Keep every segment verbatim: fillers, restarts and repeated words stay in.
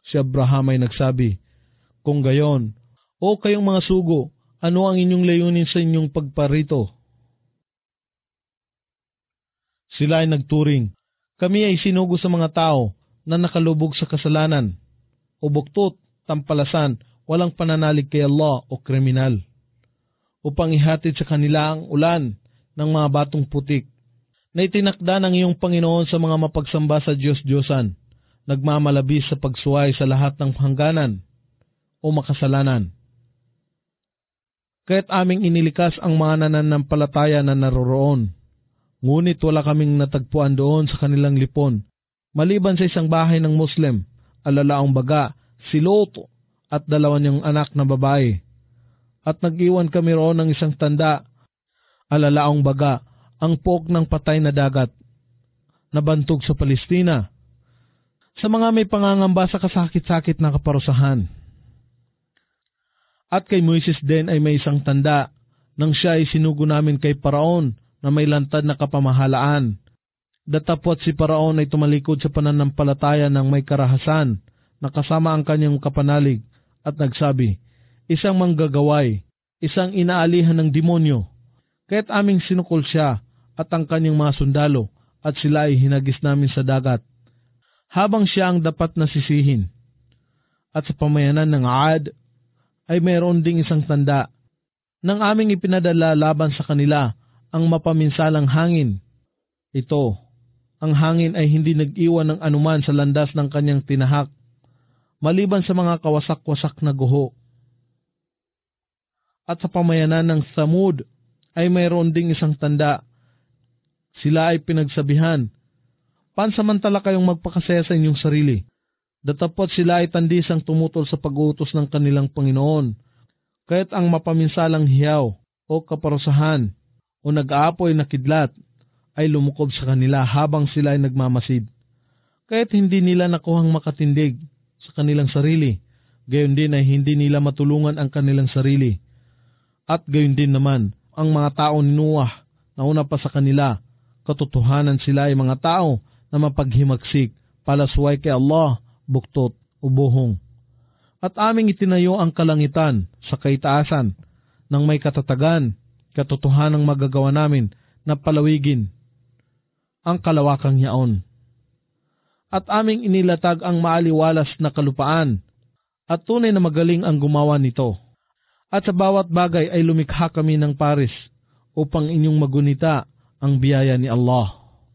Si Abraham ay nagsabi, "Kung gayon, o kayong mga sugo, ano ang inyong layunin sa inyong pagparito?" Sila ay nagturing, "Kami ay sinugo sa mga tao na nakalubog sa kasalanan, o buktot, tampalasan, walang pananalig kay Allah o kriminal, upang ihatid sa kanila ang ulan ng mga batong putik na itinakda ng iyong Panginoon sa mga mapagsamba sa Diyos-Diyosan, nagmamalabis sa pagsuway sa lahat ng hangganan o makasalanan. Kaya't aming inilikas ang mga nananampalataya na naroroon, ngunit wala kaming natagpuan doon sa kanilang lipon, maliban sa isang bahay ng Muslim, alalaong baga, si Lot at dalawa niyang anak na babae. At nag-iwan kami roon ng isang tanda, alalaong baga, ang pog ng patay na dagat, nabantog sa Palestina, sa mga may pangangamba sa kasakit-sakit na kaparusahan. At kay Moises din ay may isang tanda, nang siya ay sinugo namin kay Paraon na may lantad na kapamahalaan. Datapwat si Paraon ay tumalikod sa pananampalataya ng may karahasan, nakasama ang kanyang kapanalig, at nagsabi, "Isang manggagaway, isang inaalihan ng demonyo." Kaya't aming sinukol siya at ang kanyang mga sundalo, at sila ay hinagis namin sa dagat, habang siya ang dapat na sisihin. At sa pamayanan ng Aad ay mayroon ding isang tanda, nang aming ipinadala laban sa kanila ang mapaminsalang hangin. Ito, ang hangin ay hindi nag-iwan ng anuman sa landas ng kanyang tinahak, maliban sa mga kawasak-wasak na guho. At sa pamayanan ng Thamud ay mayroon ding isang tanda. Sila ay pinagsabihan, "Pansamantala kayong magpakasaya sa inyong sarili." Datapwat sila ay tandisang tumutol sa pag-uutos ng kanilang Panginoon. Kaya't ang mapaminsalang hiyaw o kaparusahan o nag-aapoy na kidlat ay lumukob sa kanila habang sila ay nagmamasid. Kaya't hindi nila nakuhang makatindig sa kanilang sarili, gayon din ay hindi nila matulungan ang kanilang sarili. At gayon din naman ang mga tao ni Noah na una pa sa kanila, katotohanan sila ay mga tao na mapaghimagsik, palasway kay Allah, buktot o buhong. At aming itinayo ang kalangitan sa kaitaasan ng may katatagan, katotohanang magagawa namin na palawigin ang kalawakang yaon. At aming inilatag ang maaliwalas na kalupaan, at tunay na magaling ang gumawa nito. At sa bawat bagay ay lumikha kami ng pares upang inyong magunita ang biyaya ni Allah.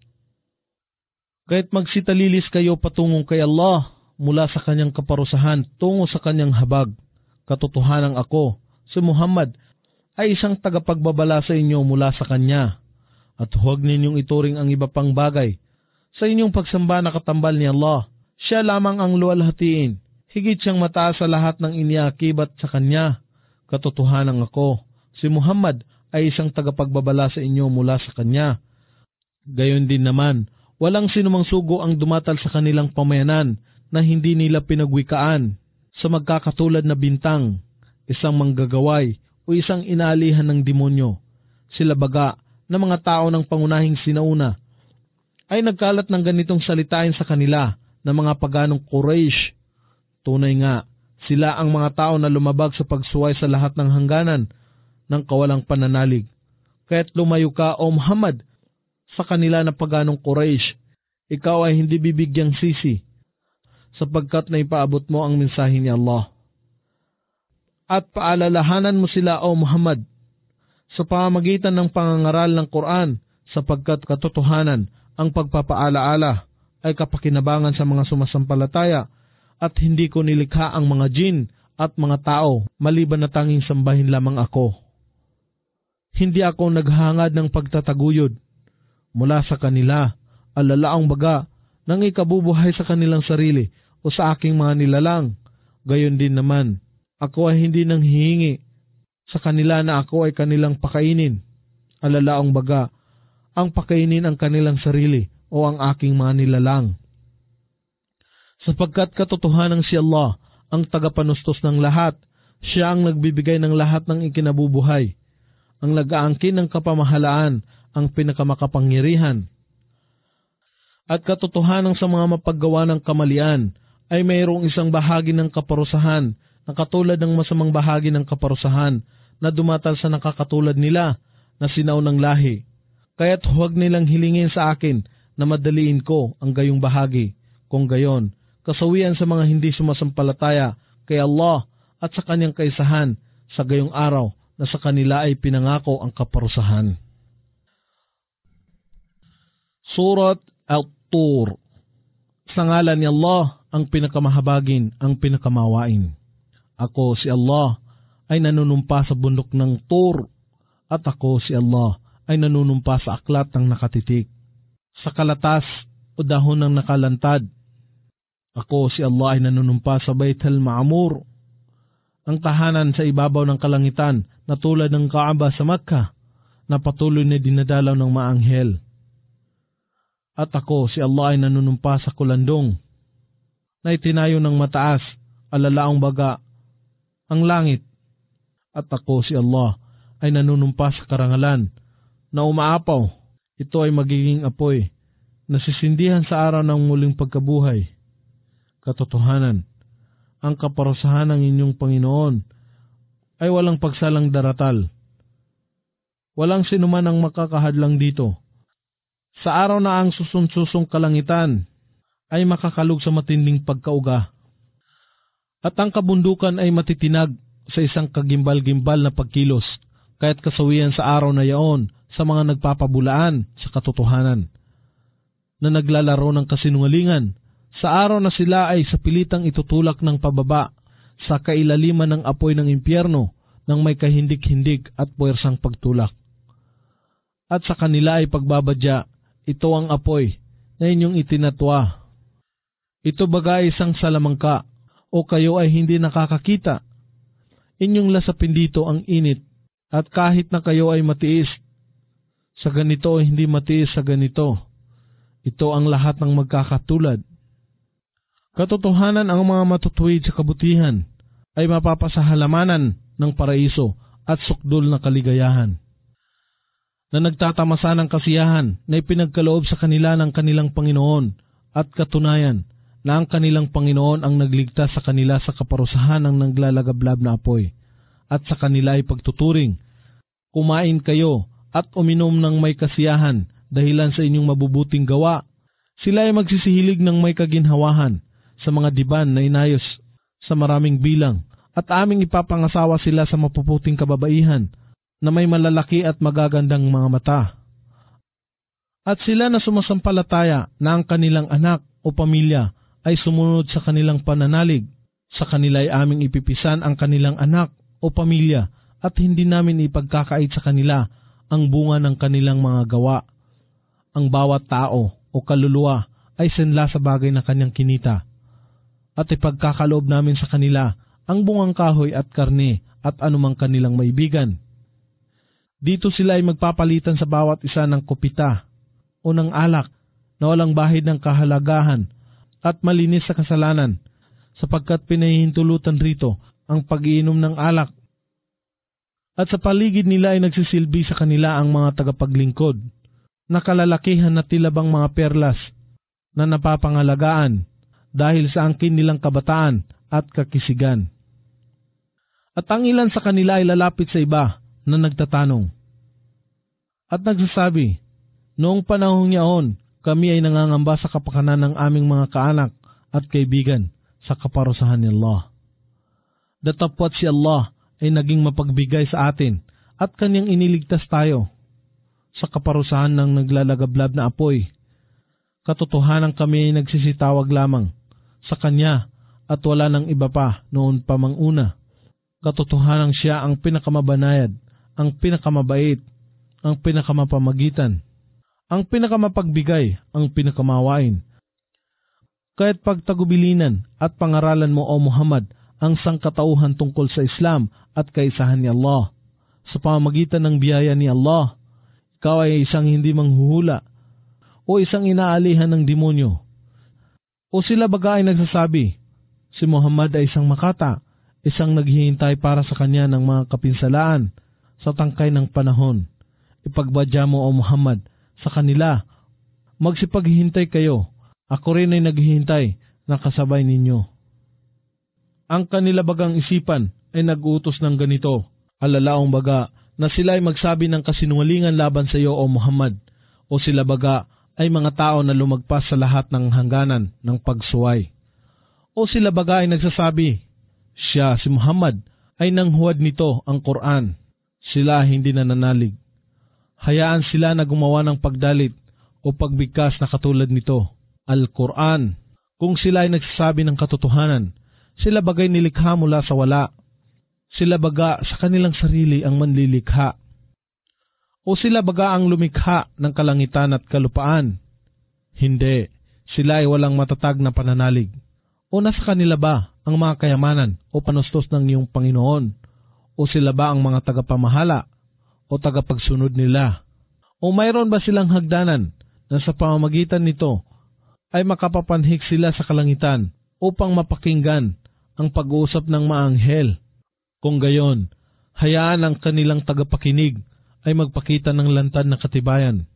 Kaya't magsitalilis kayo patungong kay Allah mula sa kanyang kaparusahan tungo sa kanyang habag. Katotohanang ako, si Muhammad, ay isang tagapagbabala sa inyo mula sa kanya. At huwag ninyong ituring ang iba pang bagay sa inyong pagsamba na katambal ni Allah. Siya lamang ang luwalhatiin, higit siyang mataas sa lahat ng iniakibat sa kanya. Katotohanang ako, si Muhammad, ay isang tagapagbabala sa inyo mula sa kanya. Gayon din naman, walang sinumang sugo ang dumatal sa kanilang pamayanan na hindi nila pinagwikaan sa magkakatulad na bintang, isang manggagaway o isang inaalihan ng demonyo. Sila baga na mga tao ng pangunahing sinauna ay nagkalat ng ganitong salitain sa kanila na mga paganong Quraysh. Tunay nga, sila ang mga tao na lumabag sa pagsuway sa lahat ng hangganan ng kawalang pananalig. Kaya't lumayo ka, O Muhammad, sa kanila na paganong Quraysh. Ikaw ay hindi bibigyang sisi, sapagkat na ipaabot mo ang mensahe ni Allah. At paalalahanan mo sila, O Muhammad, sa pamamagitan ng pangangaral ng Quran, sapagkat katotohanan ang pagpapaalaala ay kapakinabangan sa mga sumasampalataya, at hindi ko nilikha ang mga jin at mga tao maliban na tanging sambahin lamang ako. Hindi ako naghangad ng pagtataguyod mula sa kanila, alalaang baga nang ikabubuhay sa kanilang sarili o sa aking mga nilalang. Gayon din naman, ako ay hindi nang hihingi sa kanila na ako ay kanilang pakainin, alalaang baga ang pakainin ang kanilang sarili o ang aking mga nilalang. Sapagkat katotohanan si Allah ang tagapanustos ng lahat, siya ang nagbibigay ng lahat ng ikinabubuhay, ang nag-aangkin ng kapamahalaan, ang pinakamakapangyarihan. At katotohanan sa mga mapaggawa ng kamalian, ay mayroong isang bahagi ng kaparusahan na katulad ng masamang bahagi ng kaparusahan na dumatal sa nakakatulad nila na sinaunang lahi. Kaya't huwag nilang hilingin sa akin na madaliin ko ang gayong bahagi. Kung gayon, kasawian sa mga hindi sumasampalataya kay Allah at sa kanyang kaisahan sa gayong araw na sa kanila ay pinangako ang kaparusahan. Surat At-Tur. Sa ngalan ni Allah, ang pinakamahabagin, ang pinakamawain. Ako si Allah ay nanunumpa sa bundok ng Tur, at ako si Allah ay nanunumpa sa aklat ng nakatitik, sa kalatas o dahon ng nakalantad. Ako si Allah ay nanunumpa sa Bait al-Ma'mur, ang tahanan sa ibabaw ng kalangitan na tulad ng Kaaba sa Makkah na patuloy na dinadalaw ng maanghel. At ako si Allah ay nanunumpa sa kulandong na itinayo ng mataas, alalaong baga, ang langit. At ako si Allah ay nanunumpa sa karangalan na umaapaw. Ito ay magiging apoy na sisindihan sa araw ng muling pagkabuhay. Katotohanan, ang kaparusahan ng inyong Panginoon ay walang pagsalang daratal. Walang sinuman ang makakahadlang dito. Sa araw na ang susun-susong kalangitan ay makakalog sa matinding pagkauga, at ang kabundukan ay matitinag sa isang kagimbal-gimbal na pagkilos, kaya't kasawian sa araw na yaon sa mga nagpapabulaan sa katotohanan, na naglalaro ng kasinungalingan, sa araw na sila ay sa pilitang itutulak ng pababa sa kailaliman ng apoy ng impyerno ng may kahindik-hindik at puwersang pagtulak. At sa kanila ay pagbabadya, ito ang apoy na inyong itinatwa. Ito bagay isang salamangka, o kayo ay hindi nakakakita. Inyong lasapin dito ang init, at kahit na kayo ay matiis sa ganito o hindi matiis sa ganito, ito ang lahat ng magkakatulad. Katotohanan, ang mga matutuwid sa kabutihan ay mapapasahalamanan ng paraiso at sukdol na kaligayahan, na nagtatamasa ng kasiyahan na ipinagkaloob sa kanila ng kanilang Panginoon, at katunayan na ang kanilang Panginoon ang nagligtas sa kanila sa kaparusahan ng naglalagablab na apoy, at sa kanila ay pagtuturing. Kumain kayo at uminom ng may kasiyahan dahilan sa inyong mabubuting gawa. Sila ay magsisihilig ng may kaginhawahan sa mga diban na inayos sa maraming bilang, at aming ipapangasawa sila sa mapuputing kababaihan na may malalaki at magagandang mga mata. At sila na sumasampalataya na ang kanilang anak o pamilya ay sumunod sa kanilang pananalig, sa kanila ay aming ipipisan ang kanilang anak o pamilya, at hindi namin ipagkakait sa kanila ang bunga ng kanilang mga gawa. Ang bawat tao o kaluluwa ay sinla sa bagay na kanyang kinita, at ipagkakaloob namin sa kanila ang bungang kahoy at karne at anumang kanilang maibigan. Dito sila ay magpapalitan sa bawat isa ng kupita o ng alak na walang bahid ng kahalagahan at malinis sa kasalanan, sapagkat pinahihintulutan rito ang pag-iinom ng alak. At sa paligid nila ay nagsisilbi sa kanila ang mga tagapaglingkod, na kalalakihan na tila bang mga perlas na napapangalagaan dahil sa angkin nilang kabataan at kakisigan. At ang ilan sa kanila ay lalapit sa iba na nagtatanong at nagsasabi, noong panahong yaon, kami ay nangangamba sa kapakanan ng aming mga kaanak at kaibigan sa kaparusahan ni Allah. Datapwat si Allah ay naging mapagbigay sa atin at kanyang iniligtas tayo sa kaparusahan ng naglalagablab na apoy. Katotohanan, kami ay nagsisitawag lamang sa kanya at wala nang iba pa noon pa mang una. Katotohanan, siya ang pinakamabanayad, ang pinakamabait, ang pinakamapamagitan, ang pinakamapagbigay, ang pinakamawain. Kaya't pagtagubilinan at pangaralan mo, O Muhammad, ang sangkatauhan tungkol sa Islam at kaisahan ni Allah. Sa pamamagitan ng biyaya ni Allah, ikaw ay isang hindi manghuhula o isang inaalihan ng demonyo. O sila baga ay nagsasabi, si Muhammad ay isang makata, isang naghihintay para sa kanya ng mga kapinsalaan sa tangkay ng panahon. Ipagbadya mo, O Muhammad, sa kanila, magsipaghihintay kayo. Ako rin ay naghihintay na kasabay ninyo. Ang kanila bagang isipan ay nag-utos ng ganito, alalaong baga na sila ay magsabi ng kasinungalingan laban sa iyo o Muhammad, o sila baga ay mga tao na lumagpas sa lahat ng hangganan ng pagsuway. O sila baga ay nagsasabi, siya si Muhammad ay nanghuwad nito ang Quran, sila hindi nananalig. Hayaan sila na gumawa ng pagdalit o pagbigkas na katulad nito, Al-Quran. Kung sila ay nagsasabi ng katotohanan, sila bagay nilikha mula sa wala. Sila baga sa kanilang sarili ang manlilikha. O sila baga ang lumikha ng kalangitan at kalupaan. Hindi, sila ay walang matatag na pananalig. O nasa kanila ba ang mga kayamanan o panustos ng iyong Panginoon? O sila ba ang mga tagapamahala o tagapagsunod nila? O mayroon ba silang hagdanan na sa pamamagitan nito ay makapapanhik sila sa kalangitan upang mapakinggan ang pag-uusap ng maanghel? Kung gayon, hayaan ang kanilang tagapakinig ay magpakita ng lantad na katibayan.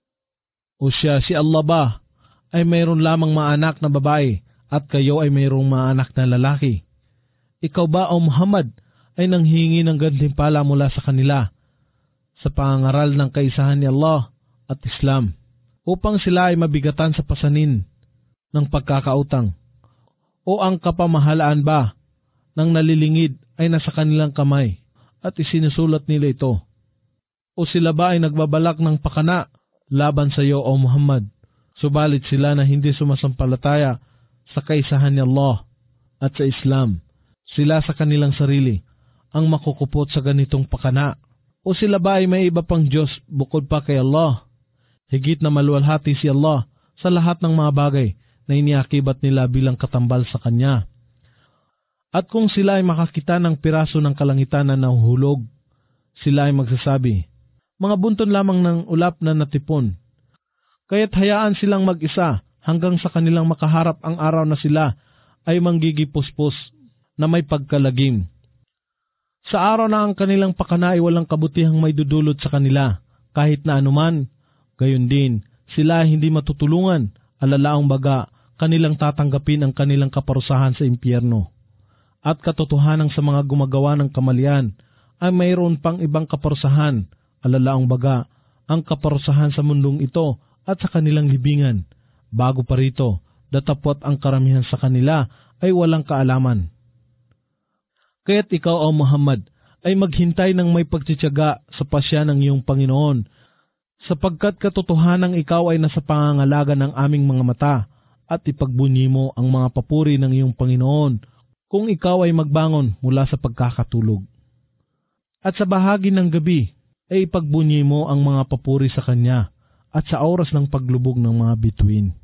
O siya, si Allah ba ay mayroon lamang mga anak na babae at kayo ay mayroong mga anak na lalaki? Ikaw ba o Muhammad ay nanghingi ng gantimpala mula sa kanila sa pangangaral ng kaisahan ni Allah at Islam upang sila ay mabigatan sa pasanin ng pagkakautang? O ang kapamahalaan ba ng nalilingid ay nasa kanilang kamay at isinusulat nila ito? O sila ba ay nagbabalak ng pakana laban sa iyo o Muhammad, subalit sila na hindi sumasampalataya sa kaisahan ni Allah at sa Islam, sila sa kanilang sarili ang makukupot sa ganitong pakana? O sila ba ay may iba pang Diyos bukod pa kay Allah? Higit na maluwalhati si Allah sa lahat ng mga bagay na iniakibat nila bilang katambal sa Kanya. At kung sila ay makakita ng piraso ng kalangitan na nahuhulog, sila ay magsasabi, mga bunton lamang ng ulap na natipon. Kaya't hayaan silang mag-isa hanggang sa kanilang makaharap ang araw na sila ay manggigipuspos na may pagkalagim. Sa araw na ang kanilang pakana ay walang kabutihang may dudulot sa kanila, kahit na anuman, gayon din, sila ay hindi matutulungan, alalaong baga, kanilang tatanggapin ang kanilang kaparusahan sa impyerno. At katotohanan sa mga gumagawa ng kamalian ay mayroon pang ibang kaparusahan, alalaong baga, ang kaparusahan sa mundong ito at sa kanilang libingan. Bago pa rito, datapwat ang karamihan sa kanila ay walang kaalaman. Kaya't ikaw o Muhammad ay maghintay ng may pagtsitsaga sa pasya ng iyong Panginoon, sapagkat katotohanang ikaw ay nasa pangangalaga ng aming mga mata, at ipagbunyi mo ang mga papuri ng iyong Panginoon kung ikaw ay magbangon mula sa pagkakatulog. At sa bahagi ng gabi ay ipagbunyi mo ang mga papuri sa Kanya at sa oras ng paglubog ng mga bituin.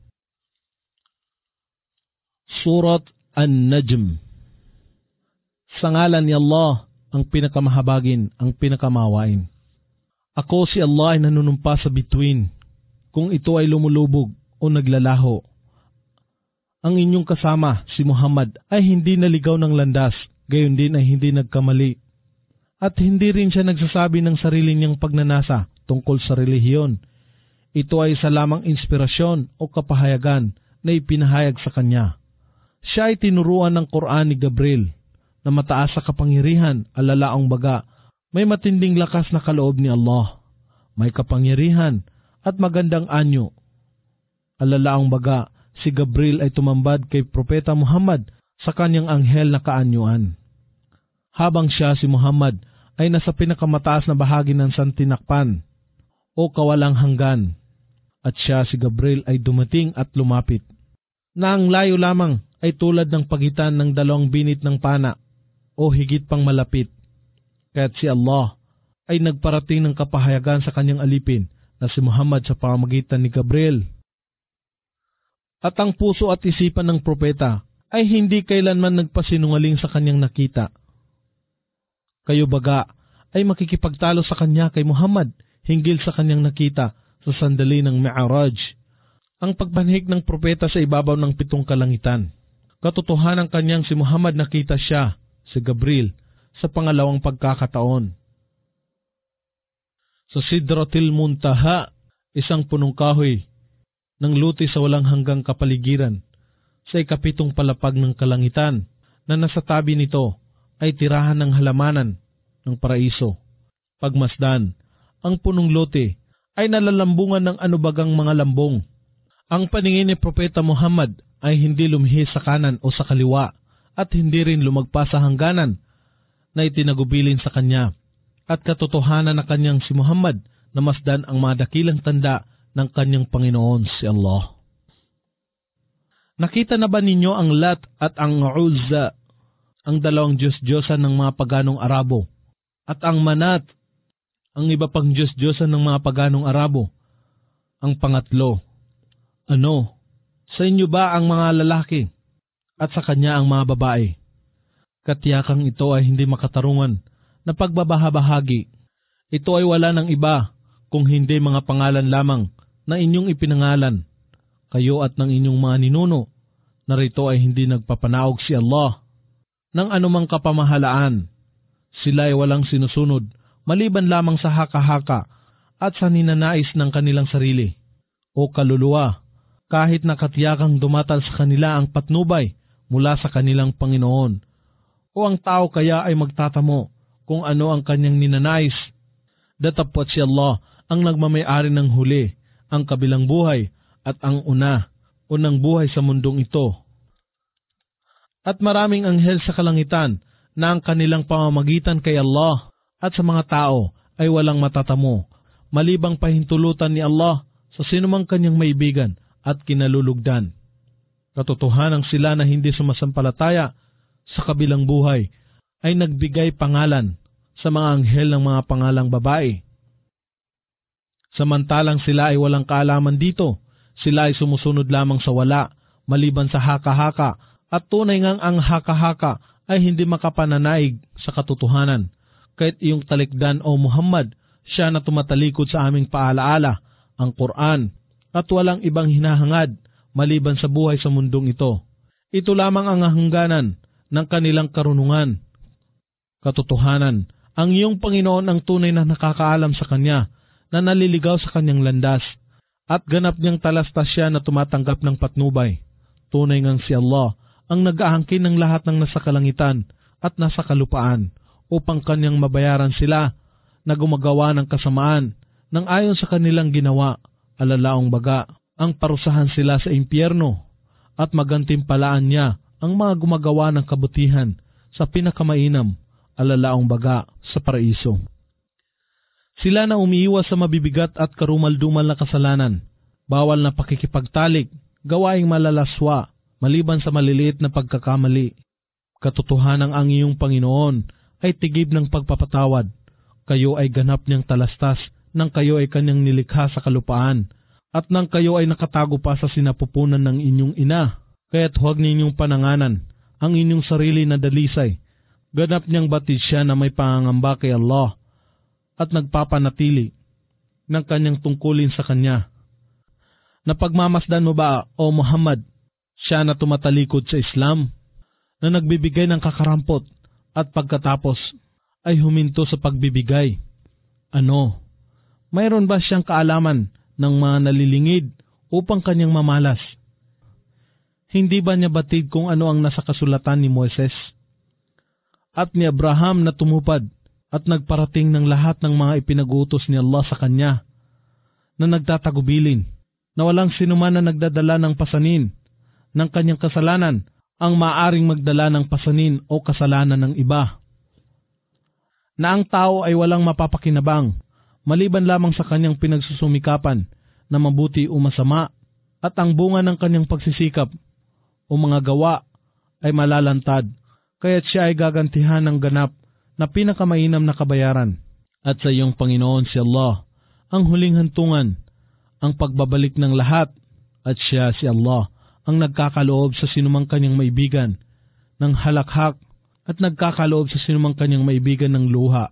Surat An-Najm. Sa ngalan ni Allah, ang pinakamahabagin, ang pinakamawain. Ako si Allah ay nanunumpa sa bituin, kung ito ay lumulubog o naglalaho. Ang inyong kasama, si Muhammad, ay hindi naligaw ng landas, gayon din ay hindi nagkamali. At hindi rin siya nagsasabi ng sarili niyang pagnanasa tungkol sa relihiyon. Ito ay isa lamang inspirasyon o kapahayagan na ipinahayag sa kanya. Siya ay tinuruan ng Quran ni Gabriel, na mataas sa kapangyarihan, alalaong baga, may matinding lakas na kaloob ni Allah, may kapangyarihan at magandang anyo. Alalaong baga, si Gabriel ay tumambad kay Propeta Muhammad sa kanyang anghel na kaanyuan. Habang siya, si Muhammad, ay nasa pinakamataas na bahagi ng santinakpan o kawalang hanggan, at siya, si Gabriel, ay dumating at lumapit, na ang layo lamang ay tulad ng pagitan ng dalawang binit ng pana o higit pang malapit. Kaya't si Allah ay nagparating ng kapahayagan sa kanyang alipin na si Muhammad sa pamamagitan ni Gabriel. At ang puso at isipan ng propeta ay hindi kailanman nagpasinungaling sa kanyang nakita. Kayo baga ay makikipagtalo sa kanya kay Muhammad hinggil sa kanyang nakita sa sandali ng Mi'raj, ang pagpanhik ng propeta sa ibabaw ng pitong kalangitan. Katotohanan kanyang si Muhammad nakita siya, si Gabriel, sa pangalawang pagkakataon. Sa Sidratil Muntaha, isang punong kahoy ng luti sa walang hanggang kapaligiran, Sa ikapitong palapag ng kalangitan na nasa tabi nito ay tirahan ng halamanan ng paraiso. Pagmasdan, ang punong lote ay nalalambungan ng anubagang mga lambong. Ang paningin ni Propeta Muhammad ay hindi lumihis sa kanan o sa kaliwa at hindi rin lumagpas sa hangganan na itinagubilin sa kanya, at katotohanan na kanyang si Muhammad na masdan ang madakilang tanda ng kanyang Panginoon si Allah. Nakita na ba ninyo ang Lat at ang Uzza, ang dalawang Diyos-Diyosan ng mga paganong Arabo, at ang Manat, ang iba pang Diyos-Diyosan ng mga paganong Arabo? Ang pangatlo, ano, sa inyo ba ang mga lalaki at sa kanya ang mga babae? Katiyakang ito ay hindi makatarungan na pagbabahabahagi. Ito ay wala ng iba kung hindi mga pangalan lamang na inyong ipinangalan. Kayo at ng inyong mga ninuno, narito ay hindi nagpapanaog si Allah ng anumang kapamahalaan. Sila ay walang sinusunod maliban lamang sa haka-haka at sa ninanais ng kanilang sarili o kaluluwa, kahit nakatiyakang dumatal sa kanila ang patnubay mula sa kanilang Panginoon. O ang tao kaya ay magtatamo kung ano ang kanyang ninanais. Datapwat si Allah ang nagmamayari ng huli, ang kabilang buhay at ang una, unang buhay sa mundong ito. At maraming anghel sa kalangitan na ang kanilang pamamagitan kay Allah at sa mga tao ay walang matatamo, malibang pahintulutan ni Allah sa sinumang kanyang maibigan at kinalulugdan. Katotohanan sila na hindi sumasampalataya sa kabilang buhay ay nagbigay pangalan sa mga anghel ng mga pangalang babae. Samantalang sila ay walang kaalaman dito, sila ay sumusunod lamang sa wala, maliban sa haka-haka, at tunay ngang ang haka-haka ay hindi makapananaig sa katotohanan. Kahit iyong talikdan o Muhammad, siya na tumatalikod sa aming paalaala, ang Quran, at walang ibang hinahangad maliban sa buhay sa mundong ito. Ito lamang ang hangganan ng kanilang karunungan. Katotohanan, ang iyong Panginoon ang tunay na nakakaalam sa Kanya, na naliligaw sa Kanyang landas, at ganap niyang talastas siya na tumatanggap ng patnubay. Tunay ngang si Allah ang nag-aangkin ng lahat ng nasa kalangitan at nasa kalupaan upang Kanyang mabayaran sila na gumagawa ng kasamaan nang ayon sa kanilang ginawa. Alalaong baga, ang parusahan sila sa impyerno, at magantimpalaan niya ang mga gumagawa ng kabutihan sa pinakamainam, alalaong baga, sa paraiso. Sila na umiiwas sa mabibigat at karumal-dumal na kasalanan, bawal na pakikipagtalik, gawaing malalaswa, maliban sa maliliit na pagkakamali. Katotohanan ang iyong Panginoon ay tigib ng pagpapatawad. Kayo ay ganap niyang talastas nang kayo ay Kanyang nilikha sa kalupaan, at nang kayo ay nakatago pa sa sinapupunan ng inyong ina. Kaya't huwag ninyong pananganan ang inyong sarili na dalisay. Ganap niyang batid siya na may pangangamba kay Allah at nagpapanatili ng Kanyang tungkulin sa Kanya. Napagmamasdan mo ba, O Muhammad, siya na tumatalikod sa Islam, na nagbibigay ng kakarampot at pagkatapos ay huminto sa pagbibigay? Ano, mayroon ba siyang kaalaman ng mga nalilingid upang kanyang mamalas? Hindi ba niya batid kung ano ang nasa kasulatan ni Moises at ni Abraham na tumupad at nagparating ng lahat ng mga ipinag-utos ni Allah sa kanya, na nagtatagubilin, na walang sinuman na nagdadala ng pasanin ng kanyang kasalanan ang maaring magdala ng pasanin o kasalanan ng iba, na ang tao ay walang mapapakinabang maliban lamang sa kanyang pinagsusumikapan na mabuti o masama, at ang bunga ng kanyang pagsisikap o mga gawa ay malalantad, kaya't siya ay gagantihan ng ganap na pinakamainam na kabayaran. At sa iyong Panginoon si Allah ang huling hantungan, ang pagbabalik ng lahat, at siya si Allah ang nagkakaloob sa sinumang kanyang maibigan ng halakhak at nagkakaloob sa sinumang kanyang maibigan ng luha.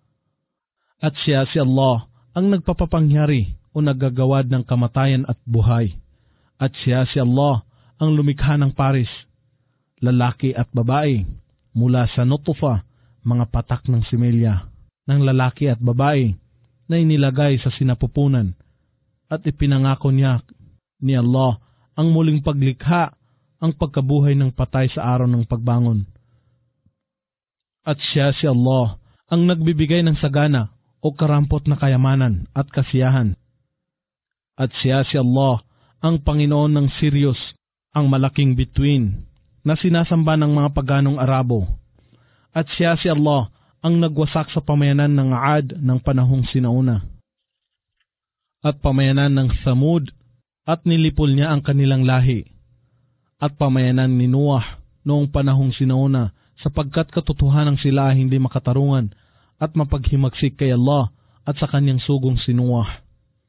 At siya si Allah ang nagpapapangyari o naggagawad ng kamatayan at buhay. At siya si Allah ang lumikha ng paris, lalaki at babae, mula sa nutfa, mga patak ng similya, ng lalaki at babae na inilagay sa sinapupunan, at ipinangako niya ni Allah ang muling paglikha, ang pagkabuhay ng patay sa araw ng pagbangon. At siya si Allah ang nagbibigay ng sagana o karampot na kayamanan at kasiyahan. At siya si Allah ang Panginoon ng Sirius, ang malaking bituin na sinasamba ng mga paganong Arabo. At siya si Allah ang nagwasak sa pamayanan ng Aad ng panahong sinauna. At pamayanan ng Thamud, at nilipol niya ang kanilang lahi. At pamayanan ni Noah noong panahong sinauna, sapagkat katotohanan sila hindi makatarungan at mapaghimagsik kay Allah at sa kanyang sugong si Noah.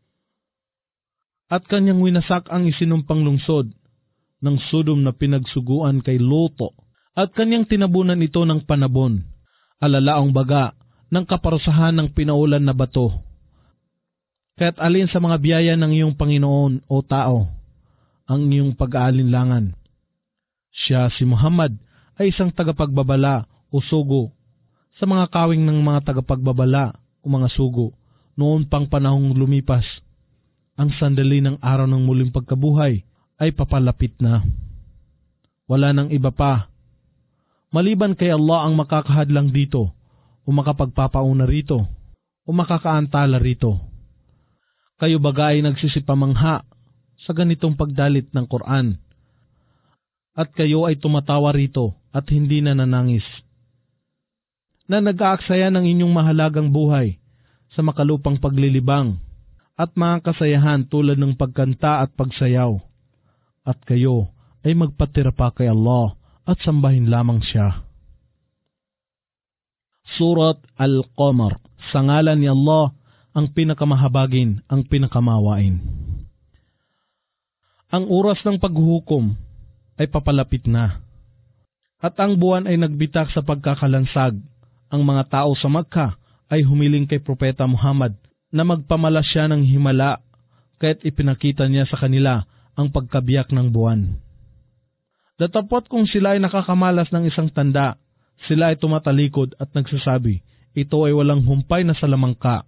At kanyang winasak ang isinumpang lungsod ng Sodom na pinagsuguan kay Luto, at kanyang tinabunan ito ng panabon, alalaong baga ng kaparusahan ng pinaulan na bato. Kaya't alin sa mga biyaya ng iyong Panginoon o tao ang iyong pag-aalinlangan? Siya si Muhammad ay isang tagapagbabala o sugo sa mga kawing ng mga tagapagbabala o mga sugo noon pang panahong lumipas. Ang sandali ng araw ng muling pagkabuhay ay papalapit na. Wala nang iba pa. Maliban kay Allah ang makakahadlang dito o makapagpapauna rito o makakaantala rito. Kayo baga ay nagsisipamangha sa ganitong pagdalit ng Quran, at kayo ay tumatawa rito at hindi na nanangis, na nag-aaksaya ng inyong mahalagang buhay sa makalupang paglilibang at mga kasayahan tulad ng pagkanta at pagsayaw, at kayo ay magpatira pa kay Allah at sambahin lamang siya. Surat Al-Qamar. Sa ngalan ni Allah, ang pinakamahabagin, ang pinakamawain. Ang oras ng paghuhukom ay papalapit na, at ang buwan ay nagbitak sa pagkakalansag. Ang mga tao sa Makkah ay humiling kay Propeta Muhammad na magpamalas siya ng himala, kaya't ipinakita niya sa kanila ang pagkabiyak ng buwan. Datapot kung sila ay nakakamalas ng isang tanda, sila ay tumatalikod at nagsasabi, ito ay walang humpay na salamangka.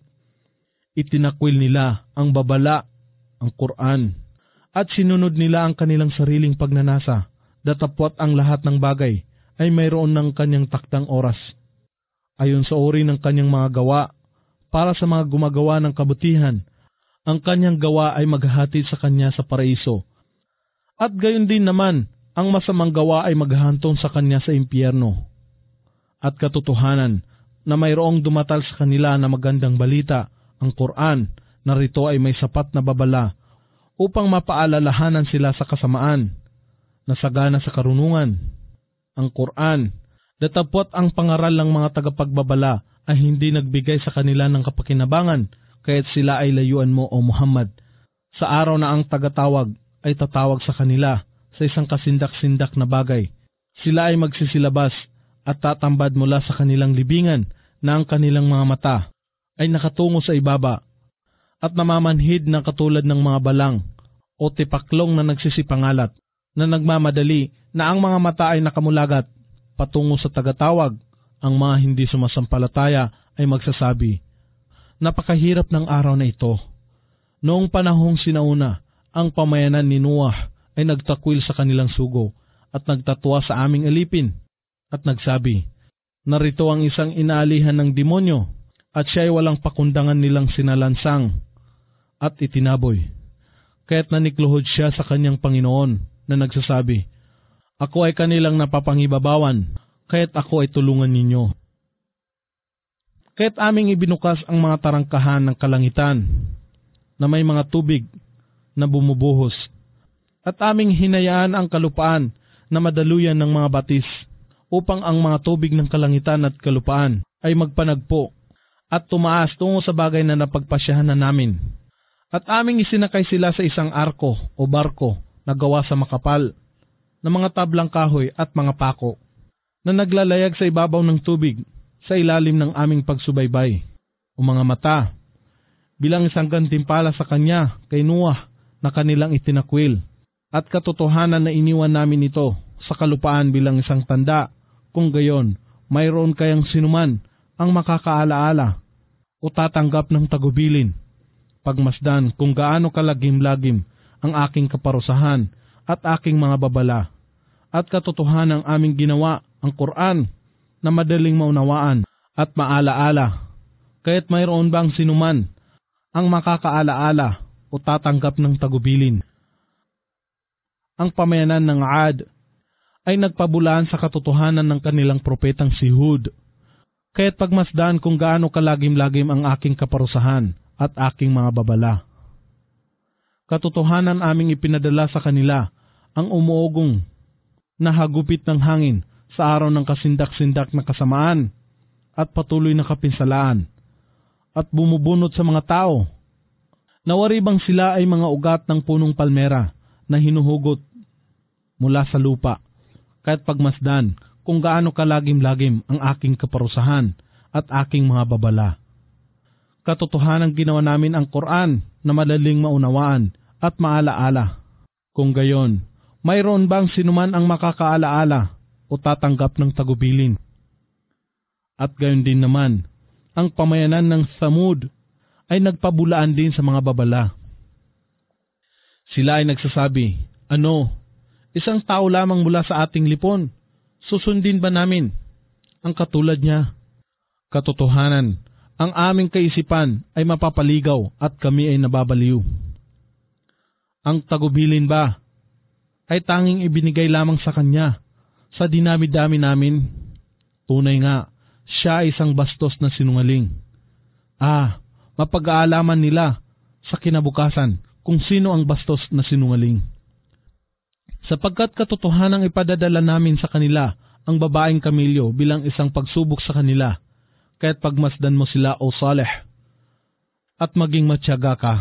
Itinakwil nila ang babala, ang Quran, at sinunod nila ang kanilang sariling pagnanasa. Datapwat ang lahat ng bagay ay mayroon ng kanyang takdang oras, ayon sa uri ng kanyang mga gawa. Para sa mga gumagawa ng kabutihan, ang kanyang gawa ay maghahatid sa kanya sa paraiso, at gayon din naman ang masamang gawa ay maghahantong sa kanya sa impyerno. At katotohanan na mayroong dumatal sa kanila na magandang balita, ang Quran, na rito ay may sapat na babala upang mapaalalahanan sila sa kasamaan na sagana sa karunungan. Ang Quran, datapot ang pangaral ng mga tagapagbabala ay hindi nagbigay sa kanila ng kapakinabangan, kaya't sila ay layuan mo o Muhammad. Sa araw na ang tagatawag ay tatawag sa kanila sa isang kasindak-sindak na bagay, sila ay magsisilabas at tatambad mula sa kanilang libingan na ang kanilang mga mata ay nakatungo sa ibaba at namamanhid na katulad ng mga balang o tipaklong na nagsisipangalat, na nagmamadali na ang mga mata ay nakamulagat patungo sa tagatawag. Ang mga hindi sumasampalataya ay magsasabi, napakahirap ng araw na ito. Noong panahong sinauna, ang pamayanan ni Noah ay nagtakwil sa kanilang sugo at nagtatwa sa aming alipin at nagsabi, narito ang isang inaalihan ng demonyo, at siya ay walang pakundangan nilang sinalansang at itinaboy. Kaya't nanikluhod siya sa kanyang Panginoon na nagsasabi, ako ay kanilang napapangibabawan, kaya't ako ay tulungan ninyo. Kaya't aming ibinukas ang mga tarangkahan ng kalangitan na may mga tubig na bumubuhos, at aming hinayaan ang kalupaan na madaluyan ng mga batis, upang ang mga tubig ng kalangitan at kalupaan ay magpanagpo at tumaas tungo sa bagay na napagpasyahan na namin. At aming isinakay sila sa isang arko o barko na gawa sa makapal na mga tablang kahoy at mga pako, na naglalayag sa ibabaw ng tubig sa ilalim ng aming pagsubaybay o mga mata, bilang isang gantimpala sa kanya kay Noah na kanilang itinakwil. At katotohanan na iniwan namin ito sa kalupaan bilang isang tanda, kung gayon mayroon kayang sinuman ang makakaalaala o tatanggap ng tagubilin, pagmasdan kung gaano kalagim-lagim ang aking kaparusahan at aking mga babala. At katotohanan aming ginawa ang Quran na madaling maunawaan at maalaala. Kaya't mayroon bang sinuman ang makakaalaala o tatanggap ng tagubilin? Ang pamayanan ng Ad ay nagpabulaan sa katotohanan ng kanilang propetang si Hud. Kaya't pagmasdan kung gaano kalagim-lagim ang aking kaparusahan at aking mga babala. Katotohanan aming ipinadala sa kanila ang umuugong na hagupit ng hangin sa araw ng kasindak-sindak na kasamaan at patuloy na kapinsalaan at bumubunot sa mga tao. Nawari bang sila ay mga ugat ng punong palmera na hinuhugot mula sa lupa, kahit pagmasdan kung gaano kalagim-lagim ang aking kaparusahan at aking mga babala. Katotohanan ginawa namin ang Quran na madaling maunawaan at maalaala. Kung gayon, mayroon bang sinuman ang makakaalaala o tatanggap ng tagubilin? At gayon din naman, ang pamayanan ng Thamud ay nagpabulaan din sa mga babala. Sila ay nagsasabi, ano, isang tao lamang mula sa ating lipon, susundin ba namin ang katulad niya? Katotohanan, ang aming kaisipan ay mapapaligaw at kami ay nababaliw. Ang tagubilin ba ay tanging ibinigay lamang sa kanya sa dinami-dami namin? Tunay nga, siya ay isang bastos na sinungaling. Ah, mapag-aalaman nila sa kinabukasan kung sino ang bastos na sinungaling. Sapagkat katotohanang ipadadala namin sa kanila ang babaeng kamilyo bilang isang pagsubok sa kanila, kaya't pagmasdan mo sila o Saleh, at maging matyaga ka.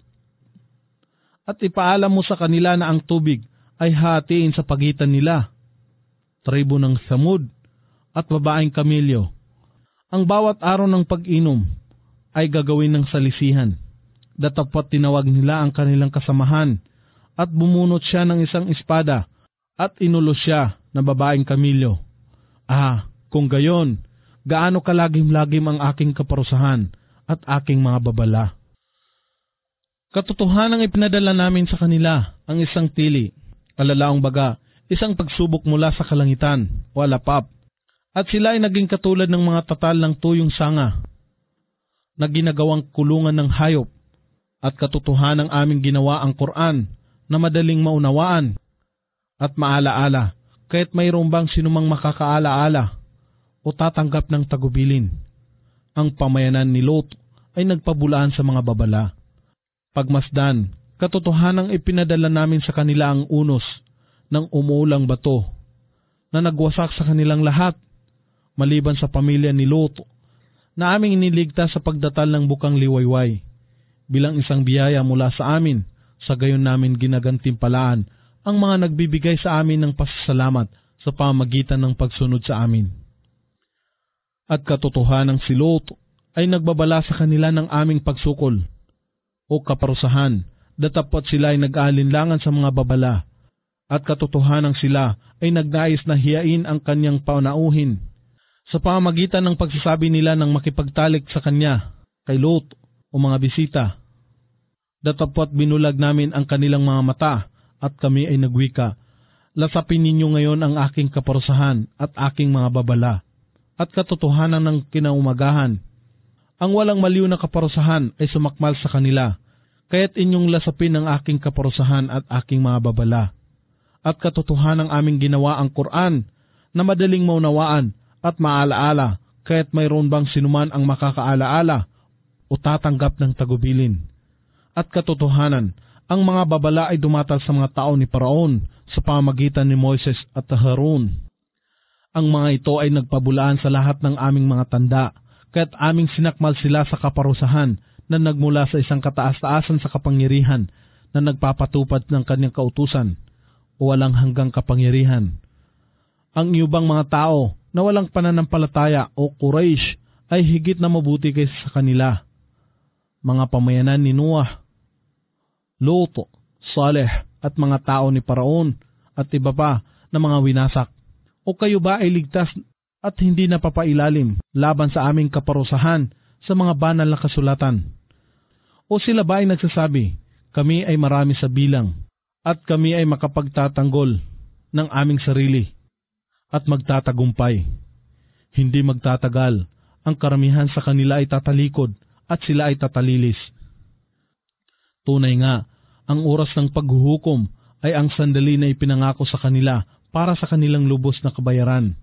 At ipaalam mo sa kanila na ang tubig ay hatiin sa pagitan nila, tribo ng Thamud at babaeng kamilyo. Ang bawat araw ng pag-inom ay gagawin ng salisihan. Datapot tinawag nila ang kanilang kasamahan at bumunot siya ng isang espada at inulos siya na babaeng kamilyo. Ah, kung gayon, gaano kalagim-lagim ang aking kaparusahan at aking mga babala. Katotohanang ipinadala namin sa kanila ang isang tili, kalalaong baga, isang pagsubok mula sa kalangitan o alapap, at sila ay naging katulad ng mga tatal ng tuyong sanga na ginagawang kulungan ng hayop. At katotohanang aming ginawa ang Quran na madaling maunawaan at maalaala, kaya't mayroon bang sinumang makakaalaala o tatanggap ng tagubilin? Ang pamayanan ni Lot ay nagpabulaan sa mga babala. Pagmasdan, katotohanang ipinadala namin sa kanila ang unos ng umuulang bato na nagwasak sa kanilang lahat, maliban sa pamilya ni Lot na aming iniligtas sa pagdatal ng bukang liwayway. Bilang isang biyaya mula sa amin, sa gayon namin ginagantimpalaan ang mga nagbibigay sa amin ng pasasalamat sa pamagitan ng pagsunod sa amin. At katotohanang si Lot ay nagbabala sa kanila ng aming pagsukol o kaparusahan, datapot sila ay nag-aalinlangan sa mga babala, at katotohanang sila ay nagnais na hiyain ang kanyang panauhin sa pamamagitan ng pagsasabi nila ng makipagtalik sa kanya kay Lot o mga bisita. Datapot binulag namin ang kanilang mga mata at kami ay nagwika, lasapin ninyo ngayon ang aking kaparusahan at aking mga babala. At katotohanan ng kinaumagahan, ang walang maliw na kaparusahan ay sumakmal sa kanila, kaya't inyong lasapin ang aking kaparusahan at aking mga babala. At katotohanan ng aming ginawa ang Quran na madaling maunawaan at maalaala, kaya't mayroon bang sinuman ang makakaalaala o tatanggap ng tagubilin? At katotohanan, ang mga babala ay dumatal sa mga tao ni Paraon sa pamamagitan ni Moises at Harun. Ang mga ito ay nagpabulaan sa lahat ng aming mga tanda, kaya't aming sinakmal sila sa kaparusahan na nagmula sa isang kataas-taasan sa kapangyarihan na nagpapatupad ng kanyang kautusan o walang hanggang kapangyarihan. Ang iubang mga tao na walang pananampalataya o Quraysh ay higit na mabuti kaysa sa kanila. Mga pamayanan ni Noah, Lot, Saleh at mga tao ni Paraon at iba pa na mga winasak. O kayo ba ay ligtas at hindi napapailalim laban sa aming kaparusahan sa mga banal na kasulatan? O sila ba ay nagsasabi, kami ay marami sa bilang at kami ay makapagtatanggol ng aming sarili at magtatagumpay. Hindi magtatagal, ang karamihan sa kanila ay tatalikod at sila ay tatalilis. Tunay nga, ang oras ng paghuhukom ay ang sandali na ipinangako sa kanila para sa kanilang lubos na kabayaran.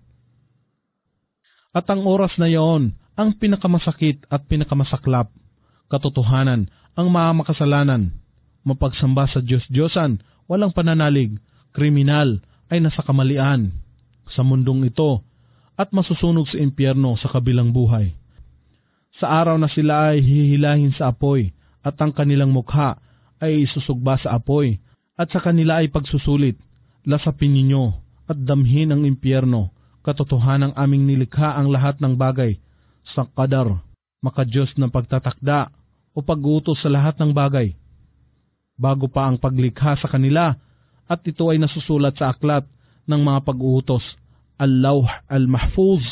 At ang oras na iyon ang pinakamasakit at pinakamasaklap. Katotohanan, ang mga makasalanan, mapagsamba sa Diyos-Diyosan, walang pananalig, kriminal ay nasa kamalian sa mundong ito at masusunog sa impyerno sa kabilang buhay. Sa araw na sila ay hihilahin sa apoy at ang kanilang mukha ay isusugba sa apoy at sa kanila ay pagsusulit, lasapin ninyo at damhin ang impyerno. Katotohanan, aming nilikha ang lahat ng bagay sa qadar, makadiyos ng pagtatakda o pag-uutos sa lahat ng bagay. Bago pa ang paglikha sa kanila at ito ay nasusulat sa aklat ng mga pag-uutos, al-lawh al-mahfuz.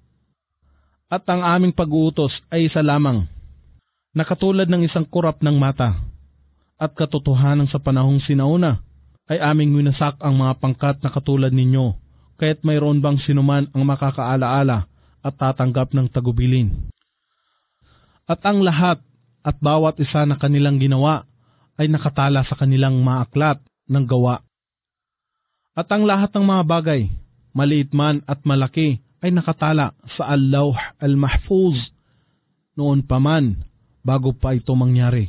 At ang aming pag-uutos ay isa lamang, na katulad ng isang kurap ng mata. At katotohanan sa panahong sinauna ay aming winasak ang mga pangkat na katulad ninyo, kaya't mayroon bang sinuman ang makakaalaala at tatanggap ng tagubilin. At ang lahat at bawat isa na kanilang ginawa ay nakatala sa kanilang mga aklat ng gawa. At ang lahat ng mga bagay, maliit man at malaki, ay nakatala sa al-lawh al-mahfuz noon pa man bago pa ito mangyari.